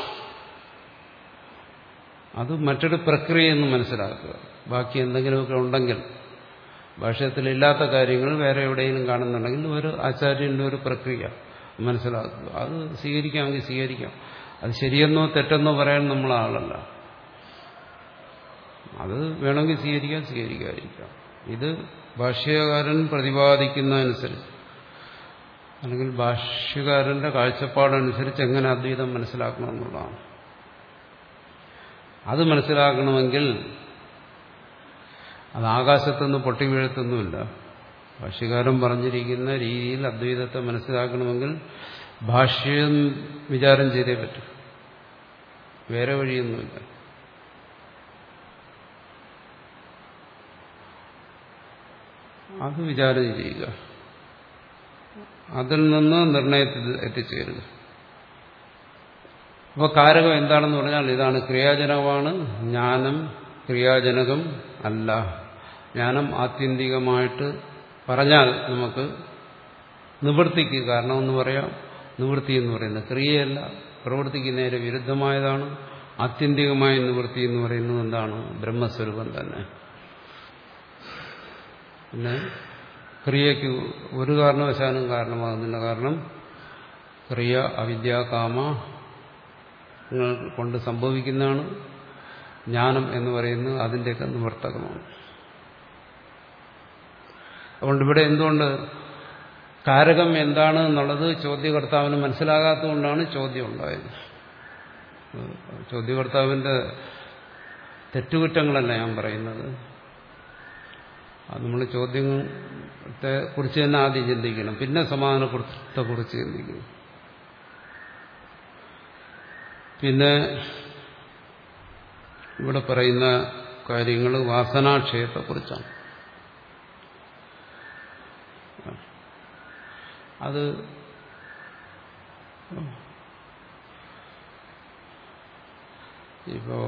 അത് മറ്റൊരു പ്രക്രിയയെന്ന് മനസ്സിലാക്കുക. ബാക്കി എന്തെങ്കിലുമൊക്കെ ഉണ്ടെങ്കിൽ, ഭാഷ്യത്തിലില്ലാത്ത കാര്യങ്ങൾ വേറെ എവിടെയെങ്കിലും കാണുന്നുണ്ടെങ്കിൽ ഒരു ആചാര്യന്റെ ഒരു പ്രക്രിയ മനസ്സിലാക്കുക. അത് സ്വീകരിക്കാമെങ്കിൽ സ്വീകരിക്കാം. അത് ശരിയെന്നോ തെറ്റെന്നോ പറയാൻ നമ്മൾ ആളല്ല. അത് വേണമെങ്കിൽ സ്വീകരിക്കാം, സ്വീകരിക്കാതിരിക്കാം. ഇത് ഭാഷ്യകാരൻ പ്രതിപാദിക്കുന്നതനുസരിച്ച് അല്ലെങ്കിൽ ഭാഷ്യകാരന്റെ കാഴ്ചപ്പാടനുസരിച്ച് എങ്ങനെ അദ്വൈതം മനസ്സിലാക്കണം എന്നുള്ളതാണ്. അത് മനസ്സിലാക്കണമെങ്കിൽ അത് ആകാശത്തുനിന്ന് പൊട്ടി വീഴത്തൊന്നുമില്ല. ഭാഷ്യകാരൻ പറഞ്ഞിരിക്കുന്ന രീതിയിൽ അദ്വൈതത്തെ മനസ്സിലാക്കണമെങ്കിൽ ഭാഷ്യം വിചാരം ചെയ്തേ പറ്റൂ. വേറെ വഴിയൊന്നുമില്ല. അത് വിചാരം ചെയ്യുക, അതിൽ നിന്ന് നിർണയത്തിൽ എത്തിച്ചേരുക. അപ്പോൾ കാരകം എന്താണെന്ന് പറഞ്ഞാൽ ഇതാണ്. ക്രിയാജനകമാണ്. ജ്ഞാനം ക്രിയാജനകം അല്ല. ജ്ഞാനം ആത്യന്തികമായിട്ട് പറഞ്ഞാൽ നമുക്ക് നിവൃത്തിക്ക് കാരണമെന്ന് പറയാം. നിവൃത്തി എന്ന് പറയുന്നത് ക്രിയയല്ല, പ്രവൃത്തിക്ക് നേരെ വിരുദ്ധമായതാണ്. ആത്യന്തികമായ നിവൃത്തി എന്ന് പറയുന്നത് എന്താണ്? ബ്രഹ്മസ്വരൂപം തന്നെ. പിന്നെ ക്രിയയ്ക്ക് ഒരു കാരണവശാലും കാരണമാകുന്നില്ല. കാരണം ക്രിയ അവിദ്യാകാമ കൊണ്ട് സംഭവിക്കുന്നതാണ്. ജ്ഞാനം എന്ന് പറയുന്നത് അതിൻ്റെയൊക്കെ നിവർത്തകമാണ്. അതുകൊണ്ട് ഇവിടെ എന്തുകൊണ്ട് കാരകം എന്താണ് എന്നുള്ളത് ചോദ്യകർത്താവിന് മനസ്സിലാകാത്തതുകൊണ്ടാണ് ചോദ്യം ഉണ്ടായത്. ചോദ്യകർത്താവിന്റെ തെറ്റുകുറ്റങ്ങളല്ല ഞാൻ പറയുന്നത്. അത് നമ്മൾ ചോദ്യത്തെ കുറിച്ച് തന്നെ ആദ്യം ചിന്തിക്കണം, പിന്നെ സമാധാനത്തെ കുറിച്ച് ചിന്തിക്കണം. പിന്നെ ഇവിടെ പറയുന്ന കാര്യങ്ങൾ വാസനാക്ഷയത്തെക്കുറിച്ചാണ്. അത് ഇപ്പോ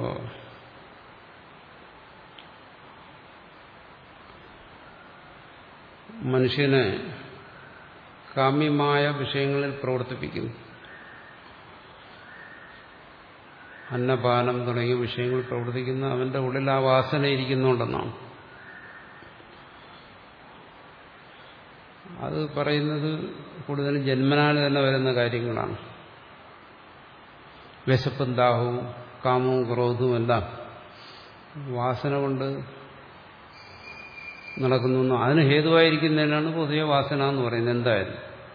മനുഷ്യനെ കാമ്യമായ വിഷയങ്ങളിൽ പ്രവർത്തിപ്പിക്കുന്നു. അന്നപാനം തുടങ്ങിയ വിഷയങ്ങൾ പ്രവർത്തിക്കുന്ന അവന്റെ ഉള്ളിൽ ആ വാസന ഇരിക്കുന്നുണ്ടെന്നാണ്. അത് പറയുന്നത് കൂടുതലും ജന്മനാൽ തന്നെ വരുന്ന കാര്യങ്ങളാണ്. വിശപ്പും ദാഹവും കാമവും ക്രോധവും എല്ലാം വാസന കൊണ്ട് നടക്കുന്നു. അതിന് ഹേതുവായിരിക്കുന്നതിനാണ് പൊതുവെ വാസന എന്ന് പറയുന്നത്. എന്തായാലും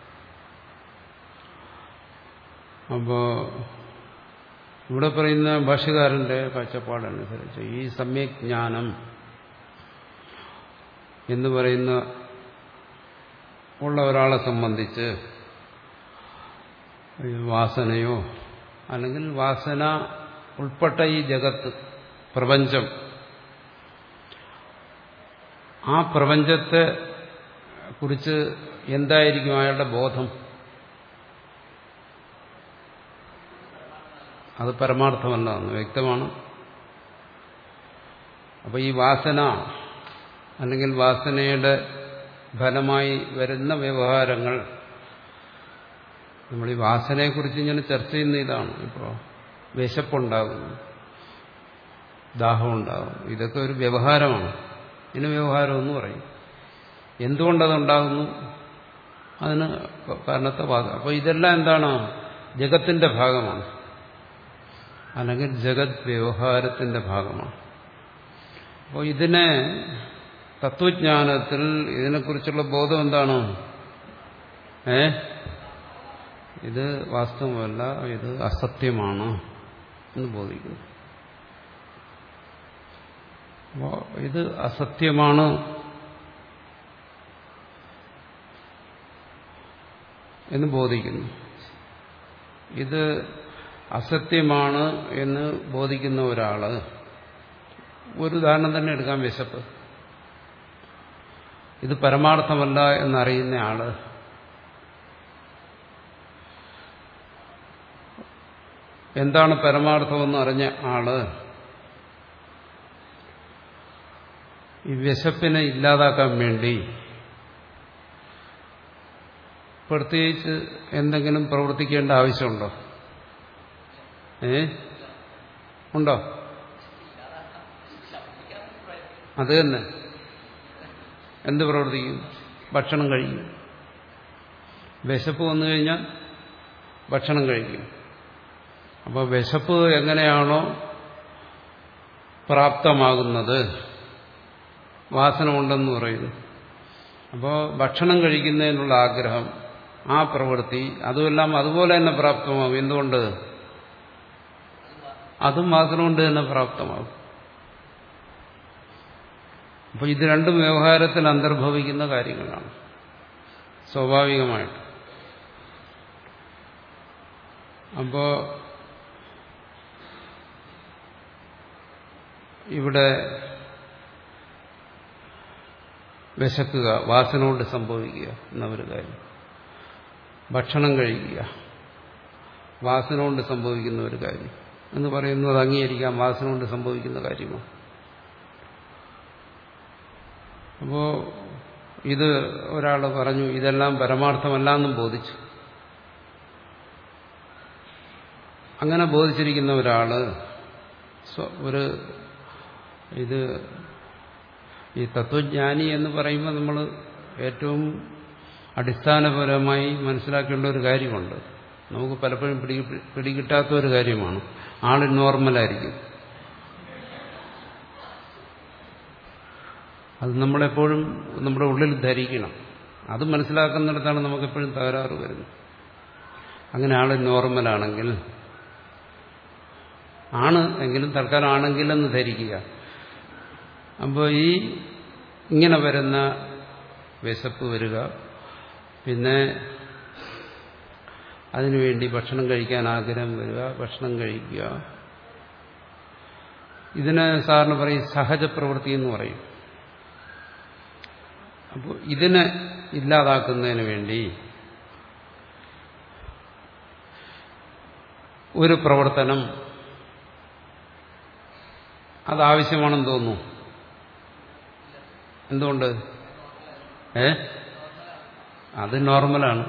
അപ്പോ ഇവിടെ പറയുന്ന ഭാഷ്യകാരന്റെ കാഴ്ചപ്പാടനുസരിച്ച് ഈ സമ്യക് ജ്ഞാനം എന്ന് പറയുന്ന ഉള്ള ഒരാളെ സംബന്ധിച്ച് വാസനയോ അല്ലെങ്കിൽ വാസന ഉൾപ്പെട്ട ഈ ജഗത്ത് പ്രപഞ്ചം, ആ പ്രപഞ്ചത്തെ കുറിച്ച് എന്തായിരിക്കും അയാളുടെ ബോധം? അത് പരമാർത്ഥമല്ല എന്ന് വ്യക്തമാണ്. അപ്പൊ ഈ വാസന അല്ലെങ്കിൽ വാസനയുടെ ഫലമായി വരുന്ന വ്യവഹാരങ്ങൾ, നമ്മൾ ഈ വാസനയെക്കുറിച്ച് ഇങ്ങനെ ചർച്ച ചെയ്യുന്ന ഇതാണ്. ഇപ്പോൾ വിശപ്പുണ്ടാകുന്നു, ദാഹമുണ്ടാകും, ഇതൊക്കെ ഒരു വ്യവഹാരമാണ്. ഇതിന് വ്യവഹാരമെന്ന് പറയും. എന്തുകൊണ്ടതുണ്ടാകുന്നു? അതിന് കാരണത്തെ വാദം. അപ്പോൾ ഇതെല്ലാം എന്താണ്? ജഗത്തിന്റെ ഭാഗമാണ്, അല്ലെങ്കിൽ ജഗത് വ്യവഹാരത്തിന്റെ ഭാഗമാണ്. അപ്പോൾ ഇതിനെ തത്വജ്ഞാനത്തിൽ ഇതിനെക്കുറിച്ചുള്ള ബോധം എന്താണ്? ഏ ഇത് വാസ്തവമല്ല, ഇത് അസത്യമാണ് എന്ന് ബോധിക്കുന്നു. അപ്പോൾ ഇത് അസത്യമാണ് എന്ന് ബോധിക്കുന്നു. ഇത് അസത്യമാണ് എന്ന് ബോധിക്കുന്ന ഒരാള്, ഒരു ഉദാഹരണം തന്നെ എടുക്കാൻ, വിശപ്പ്. ഇത് പരമാർത്ഥമല്ല എന്നറിയുന്ന ആള് എന്താണ് പരമാർത്ഥമെന്ന് അറിഞ്ഞ ആള് ഈ വിശപ്പിനെ ഇല്ലാതാക്കാൻ വേണ്ടി പ്രത്യേകിച്ച് എന്തെങ്കിലും പ്രവർത്തിക്കേണ്ട ആവശ്യമുണ്ടോ? ഏ ഉണ്ടോ? അത് തന്നെ. എന്ത് പ്രവർത്തിക്കും? ഭക്ഷണം കഴിക്കും. വിശപ്പ് വന്നു കഴിഞ്ഞാൽ ഭക്ഷണം കഴിക്കും. അപ്പോൾ വിശപ്പ് എങ്ങനെയാണോ പ്രാപ്തമാകുന്നത്, വാസന ഉണ്ടെന്ന് പറയുന്നു. അപ്പോൾ ഭക്ഷണം കഴിക്കുന്നതിനുള്ള ആഗ്രഹം, ആ പ്രവൃത്തി, അതുമെല്ലാം അതുപോലെ തന്നെ പ്രാപ്തമാകും. എന്തുകൊണ്ട്? അതും വാസന കൊണ്ട് തന്നെ പ്രാപ്തമാകും. അപ്പോൾ ഇത് രണ്ടും വ്യവഹാരത്തിൽ അന്തർഭവിക്കുന്ന കാര്യങ്ങളാണ് സ്വാഭാവികമായിട്ട്. അപ്പോൾ ഇവിടെ വിശക്കുക വാസന കൊണ്ട് സംഭവിക്കുക എന്ന ഒരു കാര്യം, ഭക്ഷണം കഴിക്കുക വാസന കൊണ്ട് സംഭവിക്കുന്ന ഒരു കാര്യം എന്ന് പറയുന്നത് അംഗീകരിക്കാം, വാസന കൊണ്ട് സംഭവിക്കുന്ന കാര്യമാണ്. അപ്പോ ഇത് ഒരാൾ പറഞ്ഞു, ഇതെല്ലാം പരമാർത്ഥമല്ല എന്നും ബോധിച്ചു. അങ്ങനെ ബോധിച്ചിരിക്കുന്ന ഒരാള് ഒരു ഇത് ഈ തത്വജ്ഞാനി എന്ന് പറയുമ്പോൾ നമ്മൾ ഏറ്റവും അടിസ്ഥാനപരമായി മനസ്സിലാക്കേണ്ട ഒരു കാര്യമുണ്ട്. നമുക്ക് പലപ്പോഴും പിടി പിടികിട്ടാത്ത ഒരു കാര്യമാണ്. ആള് നോർമലായിരിക്കും. അത് നമ്മളെപ്പോഴും നമ്മുടെ ഉള്ളിൽ ധരിക്കണം. അത് മനസ്സിലാക്കുന്നിടത്താണ് നമുക്കെപ്പോഴും തകരാറ് വരുന്നത്. അങ്ങനെ ആള് നോർമലാണെങ്കിൽ, ആണ് എങ്കിലും തൽക്കാലം ആണെങ്കിലെന്ന് ധരിക്കുക. അപ്പോൾ ഈ ഇങ്ങനെ വരുന്ന വിശപ്പ് വരിക, പിന്നെ അതിനുവേണ്ടി ഭക്ഷണം കഴിക്കാൻ ആഗ്രഹം വരിക, ഭക്ഷണം കഴിക്കുക, ഇതിനെ സാറിന് പറയും സഹജപ്രവൃത്തി എന്ന് പറയും. അപ്പോൾ ഇതിനെ ഇല്ലാതാക്കുന്നതിന് വേണ്ടി ഒരു പ്രവർത്തനം അതാവശ്യമാണെന്ന് തോന്നുന്നു. എന്തുകൊണ്ട്? ഏ അത് നോർമലാണ്.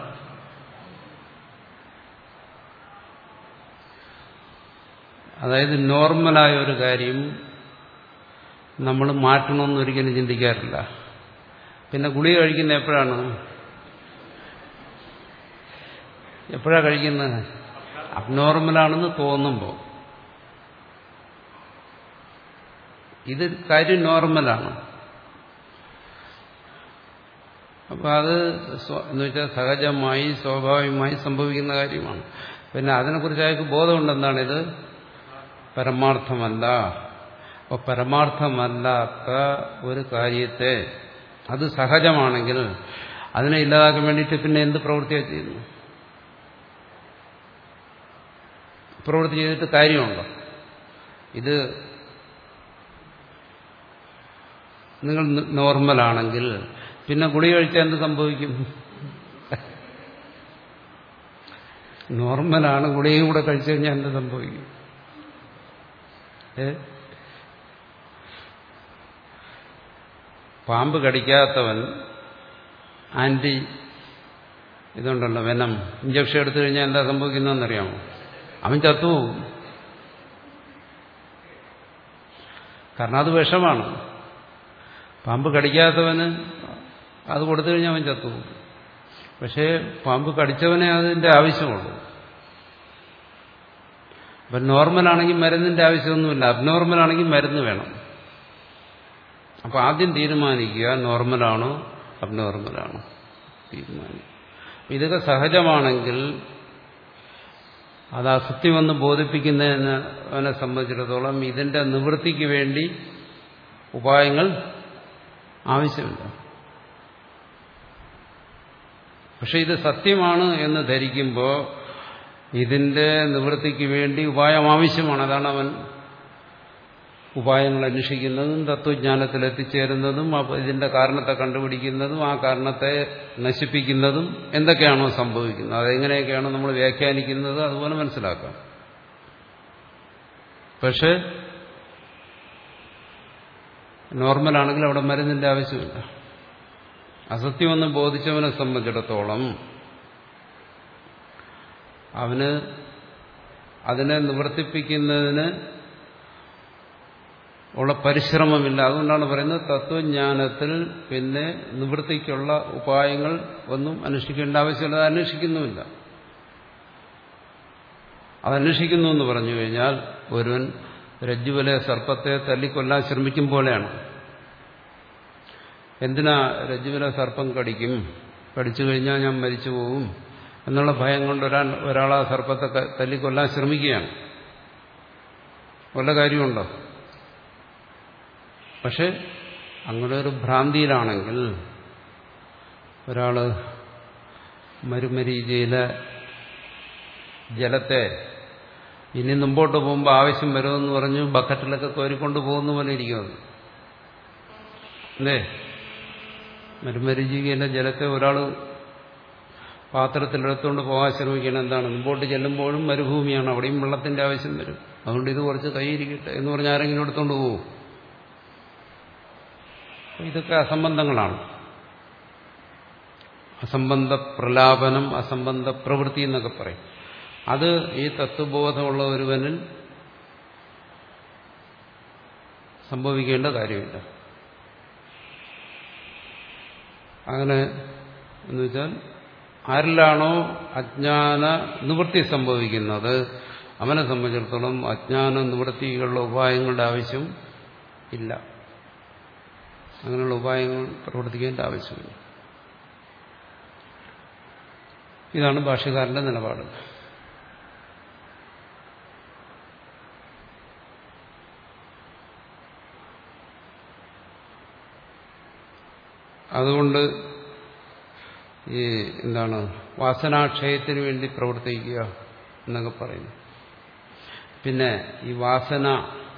അതായത് നോർമലായ ഒരു കാര്യം നമ്മൾ മാറ്റണമെന്ന് ഒരിക്കലും ചിന്തിക്കാറില്ല. പിന്നെ ഗുളിക കഴിക്കുന്ന എപ്പോഴാണ്? എപ്പോഴാണ് കഴിക്കുന്നത്? അബ്നോർമലാണെന്ന് തോന്നുമ്പോൾ. ഇത് കാര്യം നോർമലാണ്. അപ്പം അത് എന്ന് വെച്ചാൽ സഹജമായി സ്വാഭാവികമായി സംഭവിക്കുന്ന കാര്യമാണ്. പിന്നെ അതിനെക്കുറിച്ച് അയാൾക്ക് ബോധമുണ്ടെന്താണ് ഇത് പരമാർത്ഥമല്ല. അപ്പോൾ പരമാർത്ഥമല്ലാത്ത ഒരു കാര്യത്തെ അത് സഹജമാണെങ്കിൽ അതിനെ ഇല്ലാതാക്കാൻ വേണ്ടിയിട്ട് പിന്നെ എന്ത് പ്രവൃത്തിയാണ് ചെയ്യുന്നു? പ്രവൃത്തി ചെയ്തിട്ട് കാര്യമുണ്ടോ? ഇത് നിങ്ങൾ നോർമലാണെങ്കിൽ പിന്നെ ഗുളിക കഴിച്ചാൽ എന്ത് സംഭവിക്കും? നോർമലാണ്, ഗുളികയും കൂടെ കഴിച്ചു കഴിഞ്ഞാൽ എന്ത് സംഭവിക്കും? ഏ പാമ്പ് കടിക്കാത്തവൻ ആന്റി ഇതുണ്ടല്ലോ വെനം ഇഞ്ചക്ഷൻ എടുത്തു കഴിഞ്ഞാൽ എന്താ സംഭവിക്കുന്നതെന്നറിയാമോ? അവൻ ചത്തുപോകും. കാരണം അത് വിഷമാണ്. പാമ്പ് കടിക്കാത്തവന് അത് കൊടുത്തു കഴിഞ്ഞാൽ അവൻ ചത്തുപോകും. പക്ഷേ പാമ്പ് കടിച്ചവനെ അതിൻ്റെ ആവശ്യമുള്ളൂ. അപ്പം നോർമലാണെങ്കിൽ മരുന്നിൻ്റെ ആവശ്യമൊന്നുമില്ല, അബ്നോർമലാണെങ്കിൽ മരുന്ന് വേണം. അപ്പം ആദ്യം തീരുമാനിക്കുക നോർമലാണോ അബ്നോർമലാണോ തീരുമാനിക്കുക. ഇതൊക്കെ സഹജമാണെങ്കിൽ അത് അസത്യമെന്ന് ബോധിപ്പിക്കുന്നതിനെ സംബന്ധിച്ചിടത്തോളം ഇതിന്റെ നിവൃത്തിക്ക് വേണ്ടി ഉപായങ്ങൾ ആവശ്യമില്ല. പക്ഷെ ഇത് സത്യമാണ് എന്ന് ധരിക്കുമ്പോൾ ഇതിന്റെ നിവൃത്തിക്ക് വേണ്ടി ഉപായം ആവശ്യമാണ്. അതാണ് അവൻ ഉപായങ്ങൾ അന്വേഷിക്കുന്നതും തത്വജ്ഞാനത്തിൽ എത്തിച്ചേരുന്നതും ഇതിന്റെ കാരണത്തെ കണ്ടുപിടിക്കുന്നതും ആ കാരണത്തെ നശിപ്പിക്കുന്നതും എന്തൊക്കെയാണോ സംഭവിക്കുന്നത് അതെങ്ങനെയൊക്കെയാണോ നമ്മൾ വ്യാഖ്യാനിക്കുന്നത് അതുപോലെ മനസ്സിലാക്കാം. പക്ഷെ നോർമലാണെങ്കിൽ അവിടെ മരുന്നിന്റെ ആവശ്യമില്ല. അസത്യമെന്ന് ബോധിച്ചവനെ സംബന്ധിച്ചിടത്തോളം അവന് അതിനെ നിവർത്തിപ്പിക്കുന്നതിന് ഉള്ള പരിശ്രമമില്ല. അതുകൊണ്ടാണ് പറയുന്നത് തത്വജ്ഞാനത്തിൽ പിന്നെ നിവൃത്തിക്കുള്ള ഉപായങ്ങൾ ഒന്നും അന്വേഷിക്കേണ്ട ആവശ്യമില്ല. അത് അന്വേഷിക്കുന്നുമില്ല. അതന്വേഷിക്കുന്നു എന്ന് പറഞ്ഞു കഴിഞ്ഞാൽ ഒരുവൻ രജ്ജുവിലെ സർപ്പത്തെ തല്ലിക്കൊല്ലാൻ ശ്രമിക്കും പോലെയാണ്. എന്തിനാ രജ്ജുവിലെ സർപ്പം കടിക്കും, കടിച്ചു കഴിഞ്ഞാൽ ഞാൻ മരിച്ചു പോകും എന്നുള്ള ഭയം കൊണ്ട് ഒരാൾ ഒരാളാ സർപ്പത്തെ തല്ലിക്കൊല്ലാൻ ശ്രമിക്കുകയാണ്. വല്ല കാര്യമുണ്ടോ? പക്ഷെ അങ്ങനെ ഒരു ഭ്രാന്തിയിലാണെങ്കിൽ ഒരാൾ മരുമരീചയിലെ ജലത്തെ ഇനി മുമ്പോട്ട് പോകുമ്പോൾ ആവശ്യം വരുമെന്ന് പറഞ്ഞു ബക്കറ്റിലൊക്കെ കോരിക്കൊണ്ട് പോകുന്ന പോലെ ഇരിക്കുന്നത് അല്ലേ? മരുമരീചികയിലെ ജലത്തെ ഒരാൾ പാത്രത്തിലെടുത്തുകൊണ്ട് പോകാൻ ശ്രമിക്കണം. എന്താണ്? മുമ്പോട്ട് ചെല്ലുമ്പോഴും മരുഭൂമിയാണ്, അവിടെയും വെള്ളത്തിന്റെ ആവശ്യം വരും. അതുകൊണ്ട് ഇത് കുറച്ച് കൈയിരിക്കട്ടെ എന്ന് പറഞ്ഞ് ആരെങ്കിലും എടുത്തുകൊണ്ട് പോകും. ഇതൊക്കെ അസംബന്ധങ്ങളാണ്. അസംബന്ധ പ്രലാപനം, അസംബന്ധ പ്രവൃത്തി എന്നൊക്കെ പറയും. അത് ഈ തത്വബോധമുള്ള ഒരുവനിൽ സംഭവിക്കേണ്ട കാര്യമില്ല. അങ്ങനെ എന്ന് വെച്ചാൽ ആരിലാണോ അജ്ഞാന നിവൃത്തി സംഭവിക്കുന്നത് അവനെ സംബന്ധിച്ചിടത്തോളം അജ്ഞാന നിവൃത്തികളുടെ ഉപായങ്ങളുടെ ആവശ്യം ഇല്ല. അങ്ങനെയുള്ള ഉപായങ്ങൾ പ്രവർത്തിക്കേണ്ട ആവശ്യമില്ല. ഇതാണ് ഭാഷ്യകാരന്റെ നിലപാട്. അതുകൊണ്ട് ഈ എന്താണ് വാസനാക്ഷയത്തിന് വേണ്ടി പ്രവർത്തിക്കുക എന്നൊക്കെ പറയുന്നു. പിന്നെ ഈ വാസന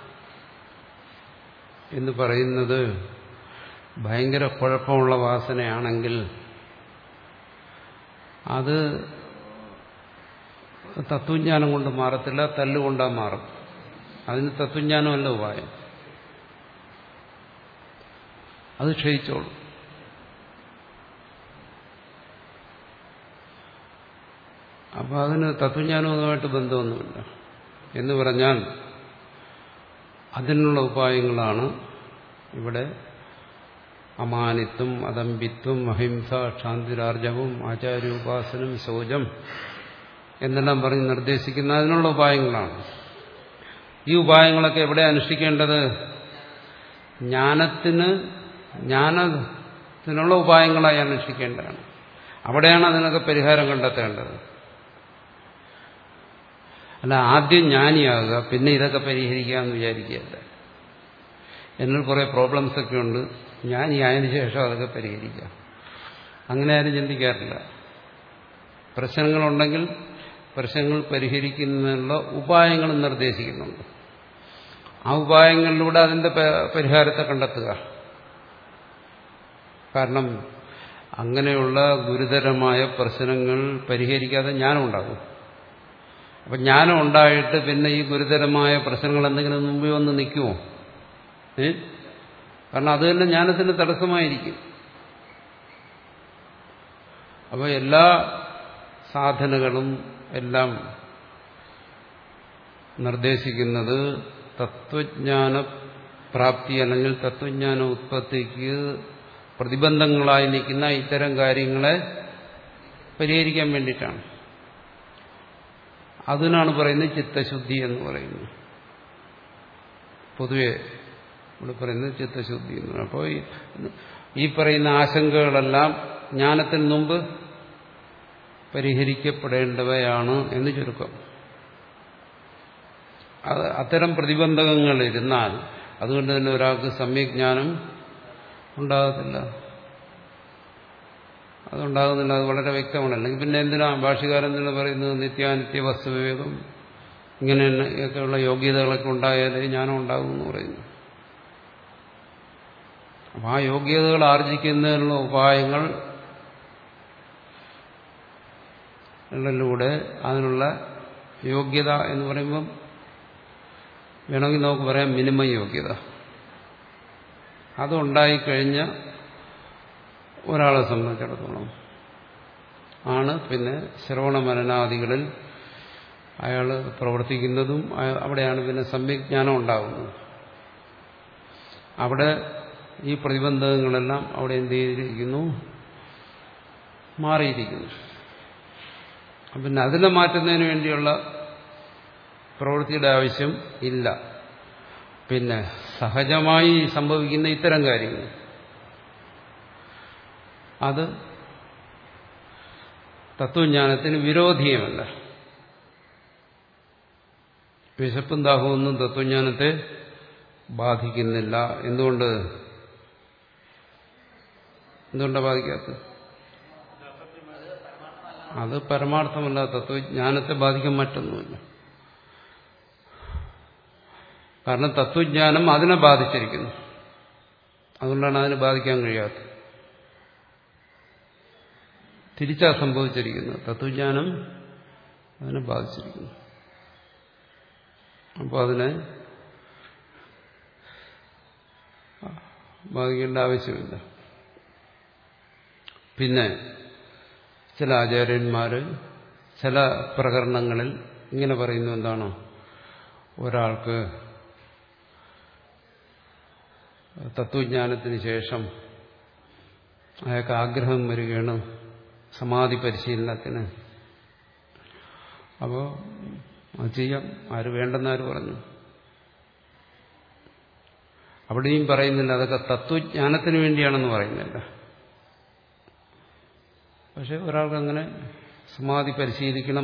എന്ന് പറയുന്നത് ഭയങ്കര കുഴപ്പമുള്ള വാസനയാണെങ്കിൽ അത് തത്വജ്ഞാനം കൊണ്ട് മാറത്തില്ല, തല്ലുകൊണ്ടാ മാറും. അതിന് തത്വജ്ഞാനമല്ല ഉപായം. അത് ക്ഷയിച്ചോളും. അപ്പം അതിന് തത്വജ്ഞാനവുമായിട്ട് ബന്ധമൊന്നുമില്ല. എന്ന് പറഞ്ഞാൽ അതിനുള്ള ഉപായങ്ങളാണ് ഇവിടെ അമാനിത്വം, അദമ്പിത്വം, അഹിംസ, ക്ഷാന്തിരാർജവം, ആചാര്യോപാസനം, ശൗചം എന്നെല്ലാം പറഞ്ഞ് നിർദ്ദേശിക്കുന്ന അതിനുള്ള ഉപായങ്ങളാണ്. ഈ ഉപായങ്ങളൊക്കെ എവിടെ അനുഷ്ഠിക്കേണ്ടത്? ജ്ഞാനത്തിന് ജ്ഞാന ഇതിനുള്ള ഉപായങ്ങളായി അന്വേഷിക്കേണ്ടതാണ്. അവിടെയാണ് അതിനൊക്കെ പരിഹാരം കണ്ടെത്തേണ്ടത്. അല്ല ആദ്യം ജ്ഞാനിയാകുക, പിന്നെ ഇതൊക്കെ പരിഹരിക്കാമെന്ന് വിചാരിക്കുകയല്ല. എന്നിൽ കുറേ പ്രോബ്ലംസ് ഒക്കെ ഉണ്ട്, ജ്ഞാനിയായതിനു ശേഷം അതൊക്കെ പരിഹരിക്കാം. അങ്ങനെ ആരും ചിന്തിക്കാറില്ല. പ്രശ്നങ്ങളുണ്ടെങ്കിൽ പ്രശ്നങ്ങൾ പരിഹരിക്കുന്നതിനുള്ള ഉപായങ്ങൾ നിർദ്ദേശിക്കുന്നുണ്ട്. ആ ഉപായങ്ങളിലൂടെ അതിന്റെ പരിഹാരത്തെ കണ്ടെത്തുക. കാരണം അങ്ങനെയുള്ള ഗുരുതരമായ പ്രശ്നങ്ങൾ പരിഹരിക്കാതെ ജ്ഞാനം ഉണ്ടാകും. അപ്പം ജ്ഞാനം ഉണ്ടായിട്ട് പിന്നെ ഈ ഗുരുതരമായ പ്രശ്നങ്ങൾ എന്തെങ്കിലും മുമ്പിൽ വന്ന് നിൽക്കുമോ? ഏ കാരണം അത് തന്നെ ജ്ഞാനത്തിന് തടസ്സമായിരിക്കും. അപ്പോൾ എല്ലാ സാധനകളും എല്ലാം നിർദ്ദേശിക്കുന്നത് തത്വജ്ഞാന പ്രാപ്തി അല്ലെങ്കിൽ തത്വജ്ഞാന ഉത്പത്തിക്ക് പ്രതിബന്ധങ്ങളായി നിൽക്കുന്ന ഇത്തരം കാര്യങ്ങളെ പരിഹരിക്കാൻ വേണ്ടിയിട്ടാണ്. അതിനാണ് പറയുന്നത് ചിത്തശുദ്ധി എന്ന് പറയുന്നത്. പൊതുവെ ഇവിടെ പറയുന്നത് ചിത്തശുദ്ധി എന്ന് പറയുന്നത്. അപ്പോൾ ഈ പറയുന്ന ആശങ്കകളെല്ലാം ജ്ഞാനത്തിന് മുമ്പ് പരിഹരിക്കപ്പെടേണ്ടവയാണ് എന്ന് ചുരുക്കം. അത് അത്തരം പ്രതിബന്ധകങ്ങളിരുന്നാൽ അതുകൊണ്ട് തന്നെ ഒരാൾക്ക് സമ്യജ്ഞാനം ഉണ്ടാകത്തില്ല. അതുണ്ടാകുന്നില്ല, അത് വളരെ വ്യക്തമാണ്. അല്ലെങ്കിൽ പിന്നെ എന്തിനാ ഭാഷ്യകാരൻ തന്നെ പറയുന്നത് നിത്യാനിത്യ വസ്തുവിവേകം ഇങ്ങനെയൊക്കെയുള്ള യോഗ്യതകളൊക്കെ ഉണ്ടായാലേ ജ്ഞാനം ഉണ്ടാകും എന്ന് പറയുന്നു. അപ്പം ആ യോഗ്യതകൾ ആർജിക്കുന്നതിനുള്ള ഉപായങ്ങൾ ിലൂടെ അതിനുള്ള യോഗ്യത എന്ന് പറയുമ്പം വേണമെങ്കിൽ നമുക്ക് പറയാം മിനിമം യോഗ്യത. അതുണ്ടായിക്കഴിഞ്ഞ ഒരാളെ സംബന്ധിച്ചിടത്തോളം ആണ് പിന്നെ ശ്രവണ മനനാദികളിൽ അയാൾ പ്രവർത്തിക്കുന്നതും അവിടെയാണ് പിന്നെ സമ്യജ്ഞാനം ഉണ്ടാകുന്നത്. അവിടെ ഈ പ്രതിബന്ധകങ്ങളെല്ലാം അവിടെ എന്ത് ചെയ്തിരിക്കുന്നു? മാറിയിരിക്കുന്നു. പിന്നെ അതിനെ മാറ്റുന്നതിന് വേണ്ടിയുള്ള പ്രവൃത്തിയുടെ ആവശ്യം ഇല്ല. പിന്നെ സഹജമായി സംഭവിക്കുന്ന ഇത്തരം കാര്യങ്ങൾ അത് തത്വജ്ഞാനത്തിന് വിരോധീയമല്ല. വിശപ്പും ദാഹമൊന്നും തത്വജ്ഞാനത്തെ ബാധിക്കുന്നില്ല. എന്തുകൊണ്ട് എന്തുകൊണ്ടാണ് ബാധിക്കാത്തത്? അത് പരമാർത്ഥമല്ല. തത്വജ്ഞാനത്തെ ബാധിക്കാൻ മറ്റൊന്നുമില്ല. കാരണം തത്വജ്ഞാനം അതിനെ ബാധിച്ചിരിക്കുന്നു. അതുകൊണ്ടാണ് അതിനെ ബാധിക്കാൻ കഴിയാത്തത്. തിരിച്ചാ സംഭവിച്ചിരിക്കുന്നത്. തത്വജ്ഞാനം അതിനെ ബാധിച്ചിരിക്കുന്നു. അപ്പോൾ അതിനെ ബാധിക്കേണ്ട ആവശ്യമില്ല. പിന്നെ ചില ആചാര്യന്മാര് ചില പ്രകരണങ്ങളിൽ ഇങ്ങനെ പറയുന്നു. എന്താണ്? ഒരാൾക്ക് തത്വജ്ഞാനത്തിന് ശേഷം അയാൾക്ക് ആഗ്രഹം വരികയാണ് സമാധി പരിശീലനത്തിന്. അപ്പോൾ അത് ചെയ്യാം. ആര് വേണ്ടെന്നാര് പറഞ്ഞു? അവിടെയും പറയുന്നില്ല അതൊക്കെ തത്വജ്ഞാനത്തിന് വേണ്ടിയാണെന്ന് പറയുന്നില്ല. പക്ഷെ ഒരാൾക്കങ്ങനെ സമാധി പരിശീലിക്കണം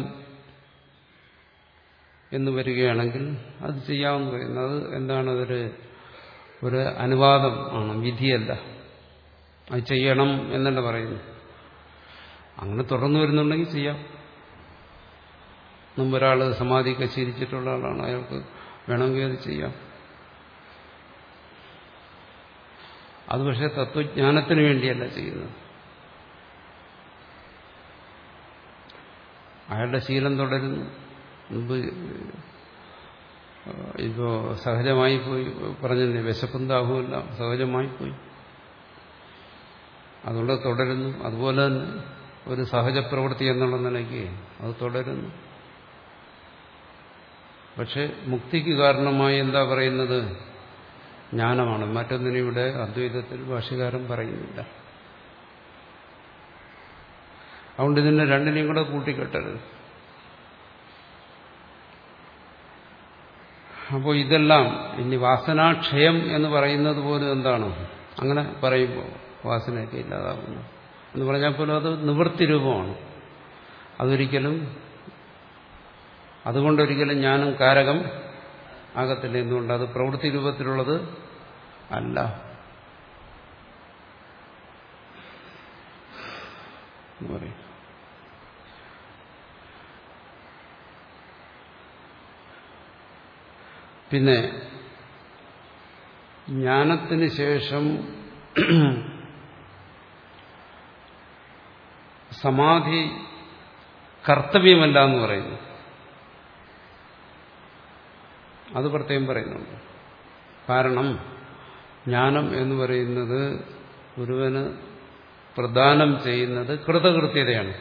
എന്ന് വരികയാണെങ്കിൽ അത് ചെയ്യാമെന്ന് പറയുന്നത് അത് എന്താണ്? അതൊരു ഒരു അനുവാദം ആണ്, വിധിയല്ല. അത് ചെയ്യണം എന്നല്ല പറയുന്നു. അങ്ങനെ തുടർന്നു വരുന്നുണ്ടെങ്കിൽ ചെയ്യാം. മുമ്പൊരാൾ സമാധിയൊക്കെ ശീലിച്ചിട്ടുള്ള ആളാണ്, അയാൾക്ക് വേണമെങ്കിൽ അത് ചെയ്യാം. അത് പക്ഷേ തത്വജ്ഞാനത്തിന് വേണ്ടിയല്ല ചെയ്യുന്നത്. അയാളുടെ ശീലം തുടരുന്നു. മുമ്പ് ഇപ്പോ സഹജമായി പോയി പറഞ്ഞില്ലേ, വിശപ്പും ദാഹവുമില്ല, സഹജമായി പോയി. അതുകൊണ്ട് തുടരുന്നു. അതുപോലെ തന്നെ ഒരു സഹജപ്രവൃത്തി എന്നുള്ള നിലയ്ക്ക് അത് തുടരുന്നു. പക്ഷെ മുക്തിക്ക് കാരണമായി എന്താ പറയുന്നത്? ജ്ഞാനമാണ്. മറ്റൊന്നിനും ഇവിടെ അദ്വൈതത്തിൽ ഭാഷ്യകാരൻ പറയുന്നില്ല. അതുകൊണ്ട് ഇതിനെ രണ്ടിനെയും കൂടെ കൂട്ടിക്കെട്ടരുത്. അപ്പോൾ ഇതെല്ലാം ഇനി വാസനാക്ഷയം എന്ന് പറയുന്നത് പോലും എന്താണ്? അങ്ങനെ പറയുമ്പോൾ വാസനയൊക്കെ ഇല്ലാതാകുന്നു എന്ന് പറഞ്ഞാൽ പോലും അത് നിവൃത്തി രൂപമാണ്. അതൊരിക്കലും അതുകൊണ്ടൊരിക്കലും ജ്ഞാനം കാരകം ആകത്തില്ല. എന്തുകൊണ്ട്? അത് പ്രവൃത്തി രൂപത്തിലുള്ളത് അല്ല. എന്ന് പറയും. പിന്നെ ജ്ഞാനത്തിന് ശേഷം സമാധി കർത്തവ്യമല്ല എന്ന് പറയുന്നു. അത് പ്രത്യേകം പറയുന്നുണ്ട്. കാരണം ജ്ഞാനം എന്ന് പറയുന്നത് ഒരുവന് പ്രദാനം ചെയ്യുന്നത് കൃതകൃത്യതയാണ്.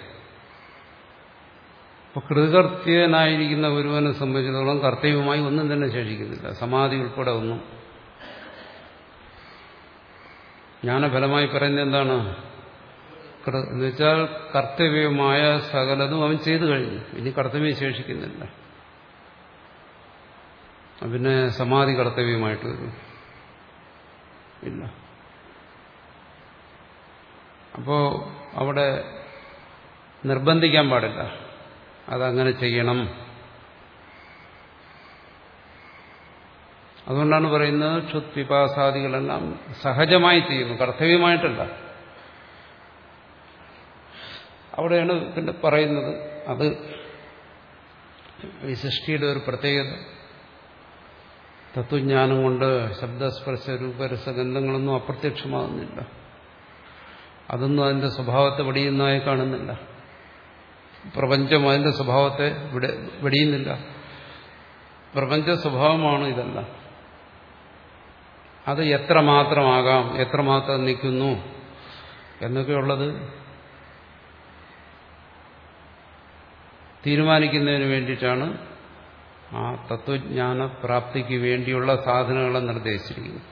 അപ്പൊ കൃതകൃത്യനായിരിക്കുന്ന ഒരുവനെ സംബന്ധിച്ചിടത്തോളം കർത്തവ്യമായി ഒന്നും തന്നെ ശേഷിക്കുന്നില്ല, സമാധി ഉൾപ്പെടെ ഒന്നും. ജ്ഞാനഫലമായി പറയുന്നത് എന്താണ്? എന്ന് വെച്ചാൽ കർത്തവ്യമായ സകലതും അവൻ ചെയ്തു കഴിഞ്ഞു, ഇനി കർത്തവ്യം ശേഷിക്കുന്നില്ല. പിന്നെ സമാധി കർത്തവ്യമായിട്ട് വരും ഇല്ല. അപ്പോ അവിടെ നിർബന്ധിക്കാൻ പാടില്ല, അതങ്ങനെ ചെയ്യണം. അതുകൊണ്ടാണ് പറയുന്നത് ക്ഷുത് പിപാസാദികളെല്ലാം സഹജമായി ചെയ്യുന്നു, കർത്തവ്യമായിട്ടല്ല. അവിടെയാണ് പിന്നെ പറയുന്നത് അത് വിശിഷ്ടിയുടെ ഒരു പ്രത്യേകത. തത്വജ്ഞാനം കൊണ്ട് ശബ്ദസ്പർശ രൂപരസഗന്ധങ്ങളൊന്നും അപ്രത്യക്ഷമാകുന്നില്ല, അതൊന്നും അതിന്റെ സ്വഭാവത്തെ വെടിയുന്നതായി കാണുന്നില്ല. പ്രപഞ്ചം അതിന്റെ സ്വഭാവത്തെ വെടിയുന്നില്ല. പ്രപഞ്ച സ്വഭാവമാണ് ഇതെല്ലാം. അത് എത്രമാത്രമാകാം, എത്രമാത്രം നിൽക്കുന്നു എന്നൊക്കെയുള്ളത് തീരുമാനിക്കുന്നതിന് വേണ്ടിയിട്ടാണ് ആ തത്വജ്ഞാന പ്രാപ്തിക്ക് വേണ്ടിയുള്ള സാധനങ്ങളെ നിർദ്ദേശിച്ചിരിക്കുന്നത്.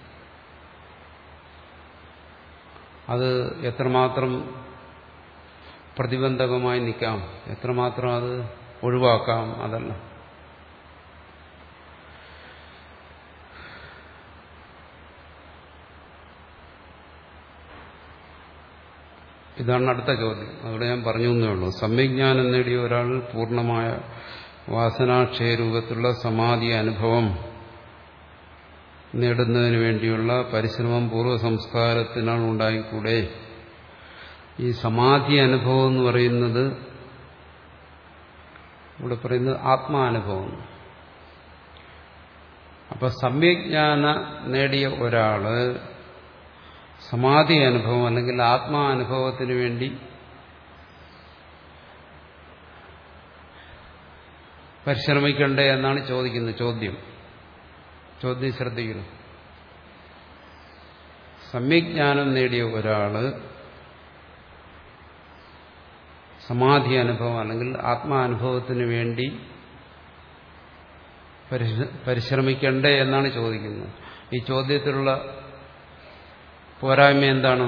അത് എത്രമാത്രം പ്രതിബന്ധകമായി നിൽക്കാം, എത്രമാത്രം അത് ഒഴിവാക്കാം, അതല്ല. ഇതാണ് അടുത്ത ചോദ്യം. അവിടെ ഞാൻ പറഞ്ഞു എന്നേ ഉള്ളൂ. സമ്യജ്ഞാനം നേടിയ ഒരാൾ പൂർണ്ണമായ വാസനാക്ഷയരൂപത്തിലുള്ള സമാധി അനുഭവം നേടുന്നതിന് വേണ്ടിയുള്ള പരിശ്രമം പൂർവ്വ സംസ്കാരത്തിനാണ് ഉണ്ടായിക്കൂടെ? ഈ സമാധി അനുഭവം എന്ന് പറയുന്നത് ഇവിടെ പറയുന്നത് ആത്മാനുഭവം. അപ്പൊ സമ്യജ്ഞാന നേടിയ ഒരാള് സമാധി അനുഭവം അല്ലെങ്കിൽ ആത്മാനുഭവത്തിന് വേണ്ടി പരിശ്രമിക്കണ്ടേ എന്നാണ് ചോദിക്കുന്നത്. ചോദ്യം ചോദ്യം ശ്രദ്ധിക്കുന്നു. സമ്യജ്ഞാനം നേടിയ ഒരാള് സമാധി അനുഭവം അല്ലെങ്കിൽ ആത്മാനുഭവത്തിന് വേണ്ടി പരിശ്രമിക്കണ്ടേ എന്നാണ് ചോദിക്കുന്നത്. ഈ ചോദ്യത്തിലുള്ള പോരായ്മ എന്താണ്?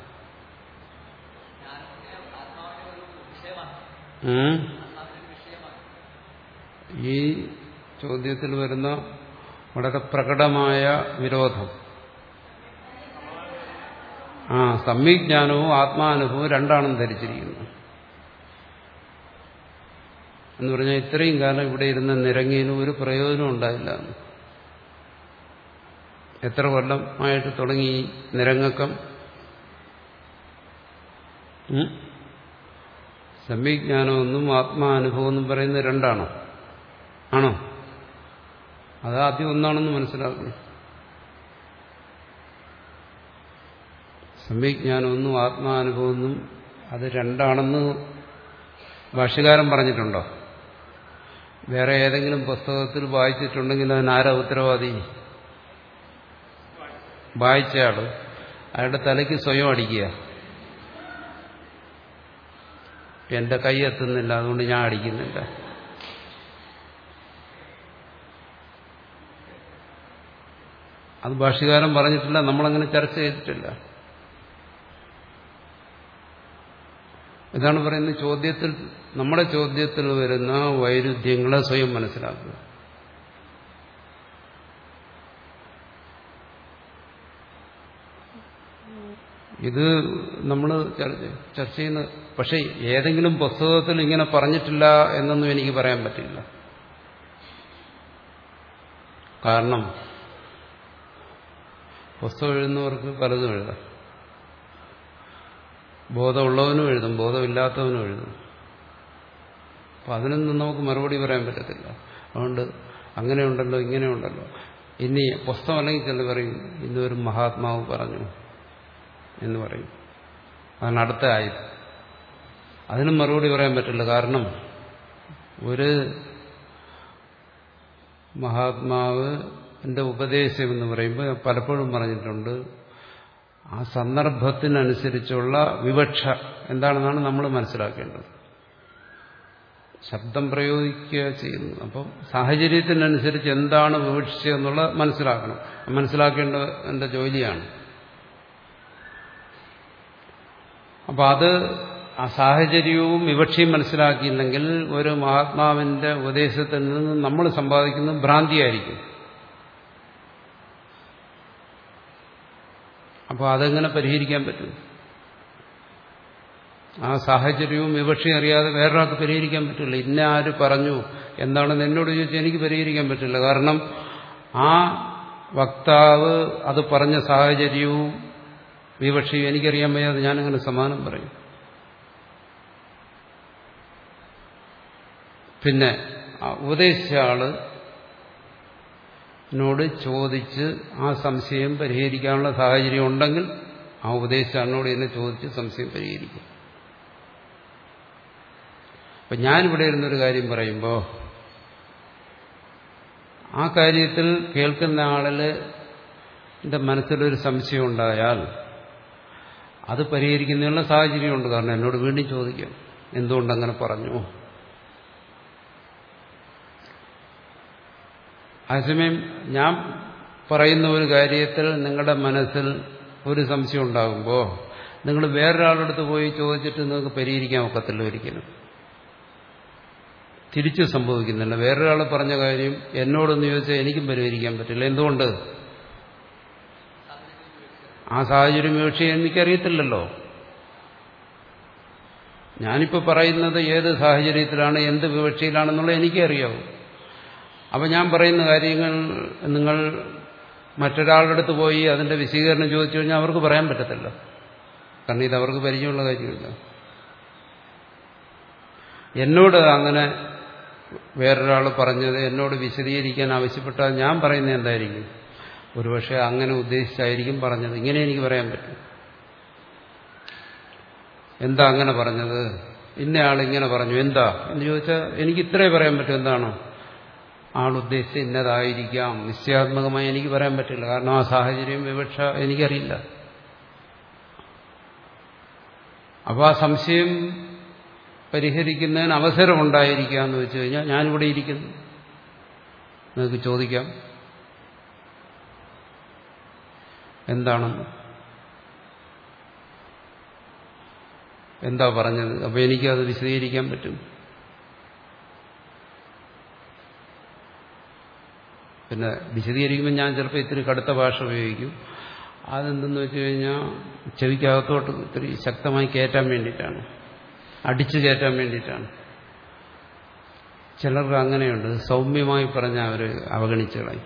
ഈ ചോദ്യത്തിൽ വരുന്ന വളരെ പ്രകടമായ വിരോധം, ആ സമ്യജ്ഞാനവും ആത്മാനുഭവവും രണ്ടാണെന്ന് ധരിച്ചിരിക്കുന്നു. എന്ന് പറഞ്ഞാൽ ഇത്രയും കാലം ഇവിടെ ഇരുന്ന നിരങ്ങിയതിനും ഒരു പ്രയോജനം ഉണ്ടായില്ല. എത്ര കൊല്ലമായിട്ട് തുടങ്ങി ഈ നിരങ്ങക്കം? സമ്യജ്ഞാനമെന്നും ആത്മാനുഭവം എന്നും പറയുന്നത് രണ്ടാണോ? ആണോ? അത് ആദ്യം ഒന്നാണെന്ന് മനസ്സിലാക്കണം. സമ്യജ്ഞാനമെന്നും ആത്മാനുഭവമെന്നും അത് രണ്ടാണെന്ന് ഭാഷ്യകാരൻ പറഞ്ഞിട്ടുണ്ടോ? വേറെ ഏതെങ്കിലും പുസ്തകത്തിൽ വായിച്ചിട്ടുണ്ടെങ്കിൽ അതിനാരാ ഉത്തരവാദി? വായിച്ചയാള്. അയാളുടെ തലയ്ക്ക് സ്വയം അടിക്കുക. എന്റെ കൈ എത്തുന്നില്ല, അതുകൊണ്ട് ഞാൻ അടിക്കുന്നില്ല. അത് ഭാഷ്യകാരൻ പറഞ്ഞിട്ടില്ല, നമ്മളങ്ങനെ ചർച്ച ചെയ്തിട്ടില്ല. ഇതാണ് പറയുന്നത്. ചോദ്യത്തിൽ നമ്മുടെ ചോദ്യത്തിൽ വരുന്ന വൈരുദ്ധ്യങ്ങളെ സ്വയം മനസ്സിലാക്കുക. ഇത് നമ്മൾ ചർച്ച ചെയ്യുന്ന, പക്ഷെ ഏതെങ്കിലും പുസ്തകത്തിൽ ഇങ്ങനെ പറഞ്ഞിട്ടില്ല എന്നൊന്നും എനിക്ക് പറയാൻ പറ്റില്ല. കാരണം പുസ്തകം എഴുതുന്നവർക്ക് പലതും എഴുതാം. ബോധമുള്ളവനും എഴുതും, ബോധമില്ലാത്തവനും എഴുതും. അപ്പം അതിനൊന്നും നമുക്ക് മറുപടി പറയാൻ പറ്റത്തില്ല. അതുകൊണ്ട് അങ്ങനെയുണ്ടല്ലോ ഇങ്ങനെയുണ്ടല്ലോ. ഇനി പുസ്തകം അല്ലെങ്കിൽ ചില പറയും ഇന്നൊരു മഹാത്മാവ് പറഞ്ഞു എന്ന് പറയും. അതാണ് അടുത്ത ആയത്. അതിനും മറുപടി പറയാൻ പറ്റില്ല. കാരണം ഒരു മഹാത്മാവിന്റെ ഉപദേശം എന്ന് പറയുമ്പോൾ പലപ്പോഴും പറഞ്ഞിട്ടുണ്ട്, ആ സന്ദർഭത്തിനനുസരിച്ചുള്ള വിവക്ഷ എന്താണെന്നാണ് നമ്മൾ മനസ്സിലാക്കേണ്ടത്. ശബ്ദം പ്രയോഗിക്കുക ചെയ്യുന്നു. അപ്പം സാഹചര്യത്തിനനുസരിച്ച് എന്താണ് വിവക്ഷിച്ചതെന്നുള്ളത് മനസ്സിലാക്കണം. മനസ്സിലാക്കേണ്ട എന്റെ ജോലിയാണ്. അപ്പം അത് ആ സാഹചര്യവും വിവക്ഷയും മനസ്സിലാക്കിയില്ലെങ്കിൽ ഒരു മഹാത്മാവിന്റെ ഉപദേശത്തിൽ നിന്ന് നമ്മൾ സമ്പാദിക്കുന്നത് ഭ്രാന്തിയായിരിക്കും. അപ്പോൾ അതെങ്ങനെ പരിഹരിക്കാൻ പറ്റും? ആ സാഹചര്യവും വിവക്ഷയും അറിയാതെ വേറൊരാൾക്ക് പരിഹരിക്കാൻ പറ്റില്ല. ഇന്ന ആര് പറഞ്ഞു എന്താണെന്ന് എന്നോട് ചോദിച്ചാൽ എനിക്ക് പരിഹരിക്കാൻ പറ്റില്ല. കാരണം ആ വക്താവ് അത് പറഞ്ഞ സാഹചര്യവും വിവക്ഷയും എനിക്കറിയാൻ വയ്യാതെ ഞാനങ്ങനെ സമാനം പറയും. പിന്നെ ഉപദേശിച്ച ആളിനോട് ചോദിച്ച് ആ സംശയം പരിഹരിക്കാനുള്ള സാഹചര്യം ഉണ്ടെങ്കിൽ ആ ഉപദേശിച്ച ആളിനോട് തന്നെ ചോദിച്ച് സംശയം പരിഹരിക്കും. അപ്പം ഞാനിവിടെ ഇരുന്നൊരു കാര്യം പറയുമ്പോൾ ആ കാര്യത്തിൽ കേൾക്കുന്ന ആളിൽ എൻ്റെ മനസ്സിലൊരു സംശയം ഉണ്ടായാൽ അത് പരിഹരിക്കുന്നതിനുള്ള സാഹചര്യമുണ്ട്. കാരണം എന്നോട് വീണ്ടും ചോദിക്കാം എന്തുകൊണ്ടങ്ങനെ പറഞ്ഞു. അതേസമയം ഞാൻ പറയുന്ന ഒരു കാര്യത്തിൽ നിങ്ങളുടെ മനസ്സിൽ ഒരു സംശയം ഉണ്ടാകുമ്പോൾ നിങ്ങൾ വേറൊരാളടുത്ത് പോയി ചോദിച്ചിട്ട് നിങ്ങൾക്ക് പരിഹരിക്കാൻ ഒക്കത്തില്ല ഒരിക്കലും. തിരിച്ചു സംഭവിക്കുന്നില്ല. വേറൊരാൾ പറഞ്ഞ കാര്യം എന്നോടൊന്ന് ചോദിച്ചാൽ എനിക്കും പരിഹരിക്കാൻ പറ്റില്ല. എന്തുകൊണ്ട്? ആ സാഹചര്യം വിവക്ഷ എനിക്കറിയത്തില്ലല്ലോ. ഞാനിപ്പോൾ പറയുന്നത് ഏത് സാഹചര്യത്തിലാണ് എന്ത് വിവക്ഷയിലാണെന്നുള്ളത് എനിക്കറിയാവൂ. അപ്പം ഞാൻ പറയുന്ന കാര്യങ്ങൾ നിങ്ങൾ മറ്റൊരാളുടെ അടുത്ത് പോയി അതിന്റെ വിശദീകരണം ചോദിച്ചു കഴിഞ്ഞാൽ അവർക്ക് പറയാൻ പറ്റത്തില്ല. കാരണം ഇത് അവർക്ക് പരിചയമുള്ള കാര്യമില്ല. എന്നോട് അങ്ങനെ വേറൊരാൾ പറഞ്ഞത് എന്നോട് വിശദീകരിക്കാൻ ആവശ്യപ്പെട്ടാൽ ഞാൻ പറയുന്നത് എന്തായിരിക്കും? ഒരുപക്ഷെ അങ്ങനെ ഉദ്ദേശിച്ചായിരിക്കും പറഞ്ഞത്. ഇങ്ങനെ എനിക്ക് പറയാൻ പറ്റും. എന്താ അങ്ങനെ പറഞ്ഞത്? ഇന്നയാൾ ഇങ്ങനെ പറഞ്ഞു, എന്താ എന്ന് ചോദിച്ചാൽ എനിക്ക് ഇത്രേ പറയാൻ പറ്റും. എന്താണോ ആൾ ഉദ്ദേശിച്ച് ഇന്നതായിരിക്കാം. നിശ്ചയാത്മകമായി എനിക്ക് പറയാൻ പറ്റില്ല. കാരണം ആ സാഹചര്യം വിവക്ഷ എനിക്കറിയില്ല. അപ്പോൾ ആ സംശയം പരിഹരിക്കുന്നതിന് അവസരമുണ്ടായിരിക്കുക എന്ന് വെച്ച് കഴിഞ്ഞാൽ ഞാനിവിടെ ഇരിക്കുന്നു, നിങ്ങൾക്ക് ചോദിക്കാം എന്താണെന്ന്, എന്താ പറഞ്ഞത്. അപ്പോൾ എനിക്കത് വിശദീകരിക്കാൻ പറ്റും. പിന്നെ വിശദീകരിക്കുമ്പോൾ ഞാൻ ചിലപ്പോൾ ഇത്തിരി കടുത്ത ഭാഷ ഉപയോഗിക്കും. അതെന്തെന്ന് വെച്ച് കഴിഞ്ഞാൽ ചെവിക്കകത്തോട്ട് ഇത്തിരി ശക്തമായി കയറ്റാൻ വേണ്ടിയിട്ടാണ്, അടിച്ചു കയറ്റാൻ വേണ്ടിയിട്ടാണ്. ചിലർക്ക് അങ്ങനെയുണ്ട്, സൗമ്യമായി പറഞ്ഞാൽ അവർ അവഗണിച്ചു കളയും.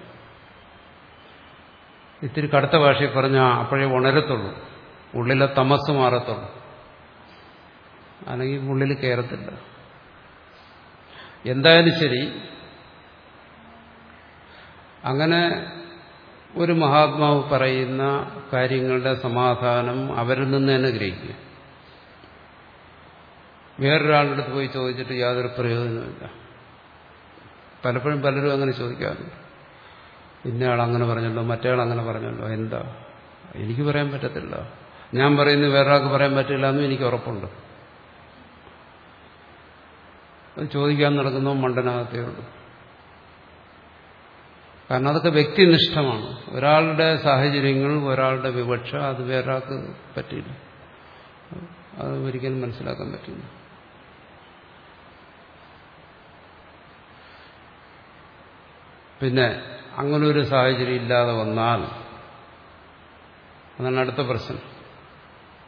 ഇത്തിരി കടുത്ത ഭാഷയിൽ പറഞ്ഞാൽ അപ്പോഴേ ഉണരത്തുള്ളൂ, ഉള്ളിലെ തമസ് മാറത്തുള്ളൂ. അല്ലെങ്കിൽ ഉള്ളിൽ കയറത്തില്ല. എന്തായാലും ശരി, അങ്ങനെ ഒരു മഹാത്മാവ് പറയുന്ന കാര്യങ്ങളുടെ സമാധാനം അവരിൽ നിന്ന് തന്നെ ഗ്രഹിക്കുക. വേറൊരാളുടെ അടുത്ത് പോയി ചോദിച്ചിട്ട് യാതൊരു പ്രയോജനമില്ല. പലപ്പോഴും പലരും അങ്ങനെ ചോദിക്കാറുണ്ട്. ഇന്നയാൾ അങ്ങനെ പറഞ്ഞല്ലോ, മറ്റേയാൾ അങ്ങനെ പറഞ്ഞല്ലോ, എന്താ എനിക്ക് പറയാൻ പറ്റത്തില്ല. ഞാൻ പറയുന്നത് വേറൊരാൾക്ക് പറയാൻ പറ്റില്ല എന്നും എനിക്ക് ഉറപ്പുണ്ട്. അത് ചോദിക്കാൻ നടക്കുന്നോ മണ്ടനകത്തേ ഉള്ളൂ. കാരണം അതൊക്കെ വ്യക്തിനിഷ്ഠമാണ്. ഒരാളുടെ സാഹചര്യങ്ങൾ, ഒരാളുടെ വിവക്ഷ അത് വേറൊരാൾക്ക് പറ്റില്ല. അത് ഒരിക്കലും മനസ്സിലാക്കാൻ പറ്റില്ല. പിന്നെ അങ്ങനൊരു സാഹചര്യം ഇല്ലാതെ വന്നാൽ അതാണ് അടുത്ത പ്രശ്നം.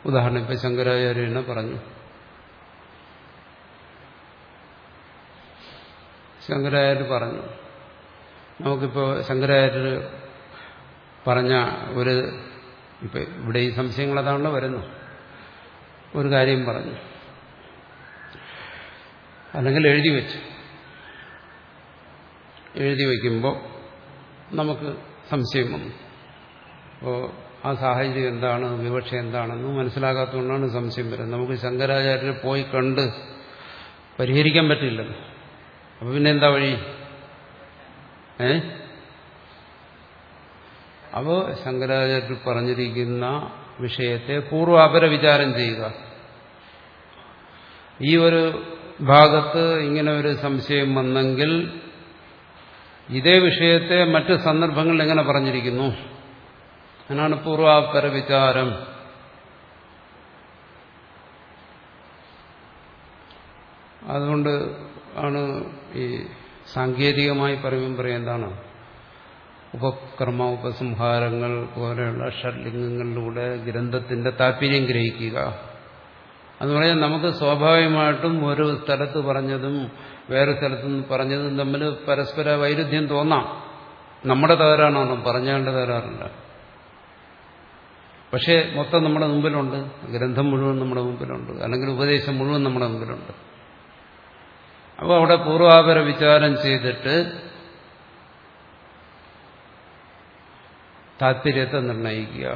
ഉദാഹരണം ഇപ്പൊ ശങ്കരാചാര്യനെ പറഞ്ഞു. ശങ്കരാചാര്യർ പറഞ്ഞു, നമുക്കിപ്പോൾ ശങ്കരാചാര്യർ പറഞ്ഞ ഒരു, ഇപ്പൊ ഇവിടെ ഈ സംശയങ്ങൾ അതാണല്ലോ വരുന്നു, ഒരു കാര്യം പറഞ്ഞു അല്ലെങ്കിൽ എഴുതി വെച്ചു. എഴുതി വയ്ക്കുമ്പോൾ നമുക്ക് സംശയം വന്നു. അപ്പോൾ ആ സാഹചര്യം എന്താണ്, വിവക്ഷ എന്താണെന്ന് മനസ്സിലാകാത്തതുകൊണ്ടാണ് സംശയം വരുന്നത്. നമുക്ക് ശങ്കരാചാര്യരെ പോയി കണ്ട് പരിഹരിക്കാൻ പറ്റില്ലല്ലോ. അപ്പൊ പിന്നെ എന്താ വഴി? ഏ അപ്പോൾ ശങ്കരാചാര്യർ പറഞ്ഞിരിക്കുന്ന വിഷയത്തെ പൂർവാപര വിചാരം ചെയ്യുക. ഈ ഒരു ഭാഗത്ത് ഇങ്ങനെ ഒരു സംശയം വന്നെങ്കിൽ ഇതേ വിഷയത്തെ മറ്റ് സന്ദർഭങ്ങളിൽ എങ്ങനെ പറഞ്ഞിരിക്കുന്നു, അതിനാണ് പൂർവാപര വിചാരം. അതുകൊണ്ട് ആണ് ഈ സാങ്കേതികമായി പറയുമ്പോൾ പറയാം എന്താണ്, ഉപക്രമ ഉപസംഹാരങ്ങൾ പോലെയുള്ള ഷഡ്ലിംഗങ്ങളിലൂടെ ഗ്രന്ഥത്തിന്റെ താല്പര്യം ഗ്രഹിക്കുക എന്ന് പറഞ്ഞാൽ നമുക്ക് സ്വാഭാവികമായിട്ടും ഒരു സ്ഥലത്ത് പറഞ്ഞതും വേറെ സ്ഥലത്തു നിന്ന് പറഞ്ഞതും തമ്മിൽ പരസ്പര വൈരുദ്ധ്യം തോന്നാം. നമ്മുടെ തകരാറാണോ? പറഞ്ഞാണ്ട് തകരാറില്ല. പക്ഷേ മൊത്തം നമ്മുടെ മുമ്പിലുണ്ട്, ഗ്രന്ഥം മുഴുവൻ നമ്മുടെ മുമ്പിലുണ്ട്, അല്ലെങ്കിൽ ഉപദേശം മുഴുവൻ നമ്മുടെ മുമ്പിലുണ്ട്. അപ്പോൾ അവിടെ പൂർവാപര വിചാരം ചെയ്തിട്ട് താത്പര്യത്തെ നിർണയിക്കുക.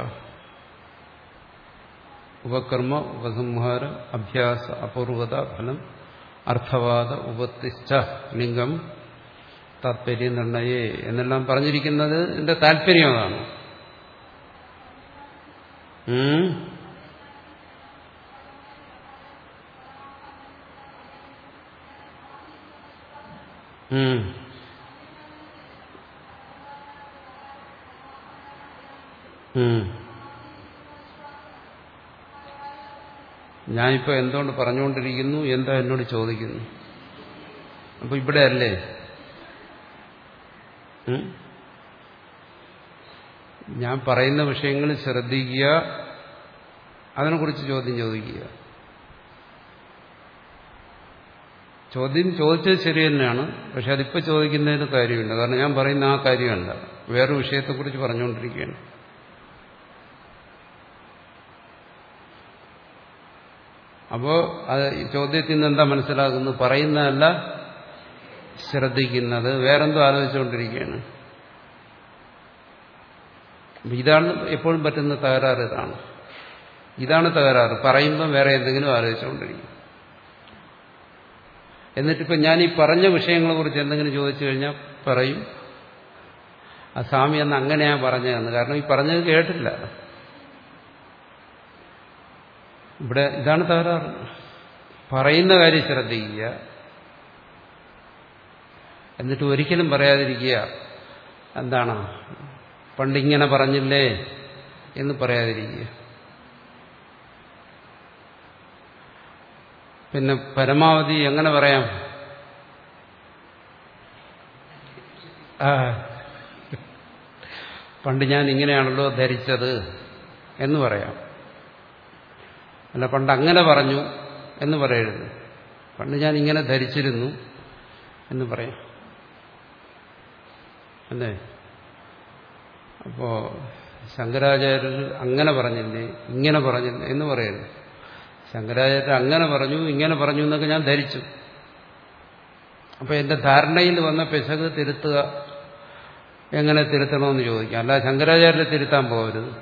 ഉപകർമ്മ ഉപസംഹാര അഭ്യാസ അപൂർവത ഫലം അർത്ഥവാദ ഉപത്തിഷ്ഠ ലിംഗം താത്പര്യ നിർണയേ എന്നെല്ലാം പറഞ്ഞിരിക്കുന്നത് ഇതിന്റെ താല്പര്യം അതാണ്. ഞാനിപ്പോ എന്തുകൊണ്ട് പറഞ്ഞുകൊണ്ടിരിക്കുന്നു, എന്താ എന്നോട് ചോദിക്കുന്നു. അപ്പൊ ഇവിടെ അല്ലേ ഞാൻ പറയുന്ന വിഷയങ്ങൾ ശ്രദ്ധിക്കുക, അതിനെക്കുറിച്ച് ചോദ്യം ചോദിക്കുക. ചോദ്യം ചോദിച്ചത് ശരി തന്നെയാണ്, പക്ഷെ അതിപ്പോ ചോദിക്കുന്നതിന് കാര്യമില്ല. കാരണം ഞാൻ പറയുന്ന ആ കാര്യമല്ല, വേറെ വിഷയത്തെക്കുറിച്ച് പറഞ്ഞുകൊണ്ടിരിക്കുകയാണ്. അപ്പോ അത് ചോദ്യത്തിൽ നിന്ന് എന്താ മനസ്സിലാകുന്നത്? പറയുന്നതല്ല ശ്രദ്ധിക്കുന്നത്, വേറെന്തോ ആലോചിച്ചുകൊണ്ടിരിക്കുകയാണ്. ഇതാണ് എപ്പോഴും പറ്റുന്ന തകരാറ്. ഇതാണ് ഇതാണ് തകരാറ്. പറയുമ്പം വേറെ എന്തെങ്കിലും ആലോചിച്ചുകൊണ്ടിരിക്കും. എന്നിട്ടിപ്പോൾ ഞാൻ ഈ പറഞ്ഞ വിഷയങ്ങളെ കുറിച്ച് എന്തെങ്കിലും ചോദിച്ചു കഴിഞ്ഞാൽ പറയും ആ സ്വാമി അന്ന് അങ്ങനെയാ പറഞ്ഞതെന്ന്. കാരണം ഈ പറഞ്ഞത് കേട്ടില്ല. ഇവിടെ ഇതാണ് തകരാറ്. പറയുന്ന കാര്യം ശ്രദ്ധിക്കുക, എന്നിട്ട് ഒരിക്കലും പറയാതിരിക്കുക. എന്താണ് പണ്ടിങ്ങനെ പറഞ്ഞില്ലേ എന്ന് പറയാതിരിക്കുക. പിന്നെ പരമാവധി എങ്ങനെ പറയാം? ആ പണ്ട് ഞാൻ ഇങ്ങനെയാണല്ലോ ധരിച്ചത് എന്ന് പറയാം. അല്ല പണ്ട് അങ്ങനെ പറഞ്ഞു എന്ന് പറയരുത്. പണ്ട് ഞാൻ ഇങ്ങനെ ധരിച്ചിരുന്നു എന്ന് പറയാം. അല്ലേ? അപ്പോ ശങ്കരാചാര്യർ അങ്ങനെ പറഞ്ഞില്ലേ ഇങ്ങനെ പറഞ്ഞില്ലേ എന്ന് പറയരുത്. ശങ്കരാചാര്യർ അങ്ങനെ പറഞ്ഞു ഇങ്ങനെ പറഞ്ഞു എന്നൊക്കെ ഞാൻ ധരിച്ചു. അപ്പൊ എന്റെ ധാരണയിൽ വന്ന പിശക് തിരുത്തുക. എങ്ങനെ തിരുത്തണമെന്ന് ചോദിക്കാം. അല്ല ശങ്കരാചാര്യരെ തിരുത്താൻ പോകരുത്.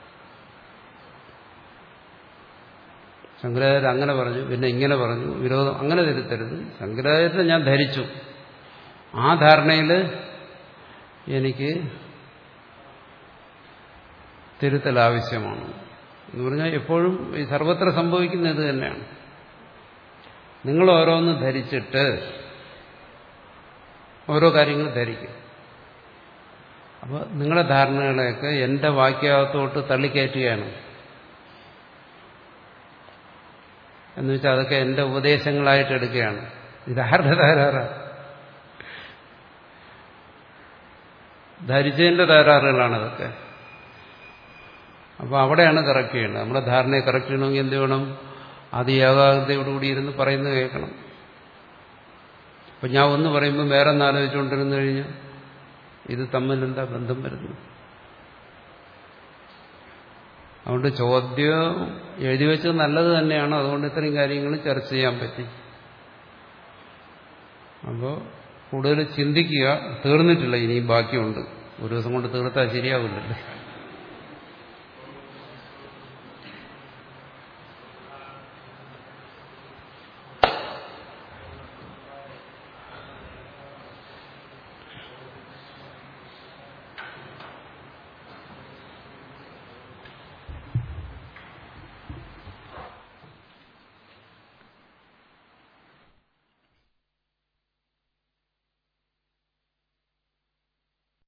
ശങ്കരാചാര്യർ അങ്ങനെ പറഞ്ഞു പിന്നെ ഇങ്ങനെ പറഞ്ഞു, വിരോധം അങ്ങനെ തിരുത്തരുത്. ശങ്കരാചാര്യരെ ഞാൻ ധരിച്ചു, ആ ധാരണയിൽ എനിക്ക് തിരുത്തൽ ആവശ്യമാണ് എന്ന് പറഞ്ഞാൽ എപ്പോഴും ഈ സർവത്ര സംഭവിക്കുന്ന ഇത് തന്നെയാണ്. നിങ്ങൾ ഓരോന്ന് ധരിച്ചിട്ട് ഓരോ കാര്യങ്ങൾ ധരിക്കും. അപ്പോൾ നിങ്ങളുടെ ധാരണകളെയൊക്കെ എന്റെ വാക്യത്തോട്ട് തള്ളിക്കയറ്റുകയാണ്. എന്ന് വെച്ചാൽ അതൊക്കെ എന്റെ ഉപദേശങ്ങളായിട്ട് എടുക്കുകയാണ്. ഇതാരുടെ തകരാറാണ്? ധരിച്ചതിന്റെ തകരാറുകളാണ് അതൊക്കെ. അപ്പോൾ അവിടെയാണ് കറക്റ്റ് ചെയ്യേണ്ടത്. നമ്മുടെ ധാരണയെ കറക്റ്റ് ചെയ്യണമെങ്കിൽ എന്ത് വേണം? അത് ഏകാഗ്രതയോടുകൂടി ഇരുന്ന് പറയുന്നത് കേൾക്കണം. അപ്പം ഞാൻ ഒന്ന് പറയുമ്പോൾ വേറെ ഒന്ന് ആലോചിച്ചുകൊണ്ടിരുന്നു കഴിഞ്ഞാൽ ഇത് തമ്മിലെന്താ ബന്ധം വരുന്നു? അതുകൊണ്ട് ചോദ്യം എഴുതി വെച്ചത് നല്ലത് തന്നെയാണ്. അതുകൊണ്ട് ഇത്രയും കാര്യങ്ങൾ ചർച്ച ചെയ്യാൻ പറ്റി. അപ്പോൾ കൂടുതൽ ചിന്തിക്കുക. തീർന്നിട്ടില്ല, ഇനിയും ബാക്കിയുണ്ട്. ഒരു ദിവസം കൊണ്ട് തീർത്താൽ ശരിയാവില്ലല്ലോ.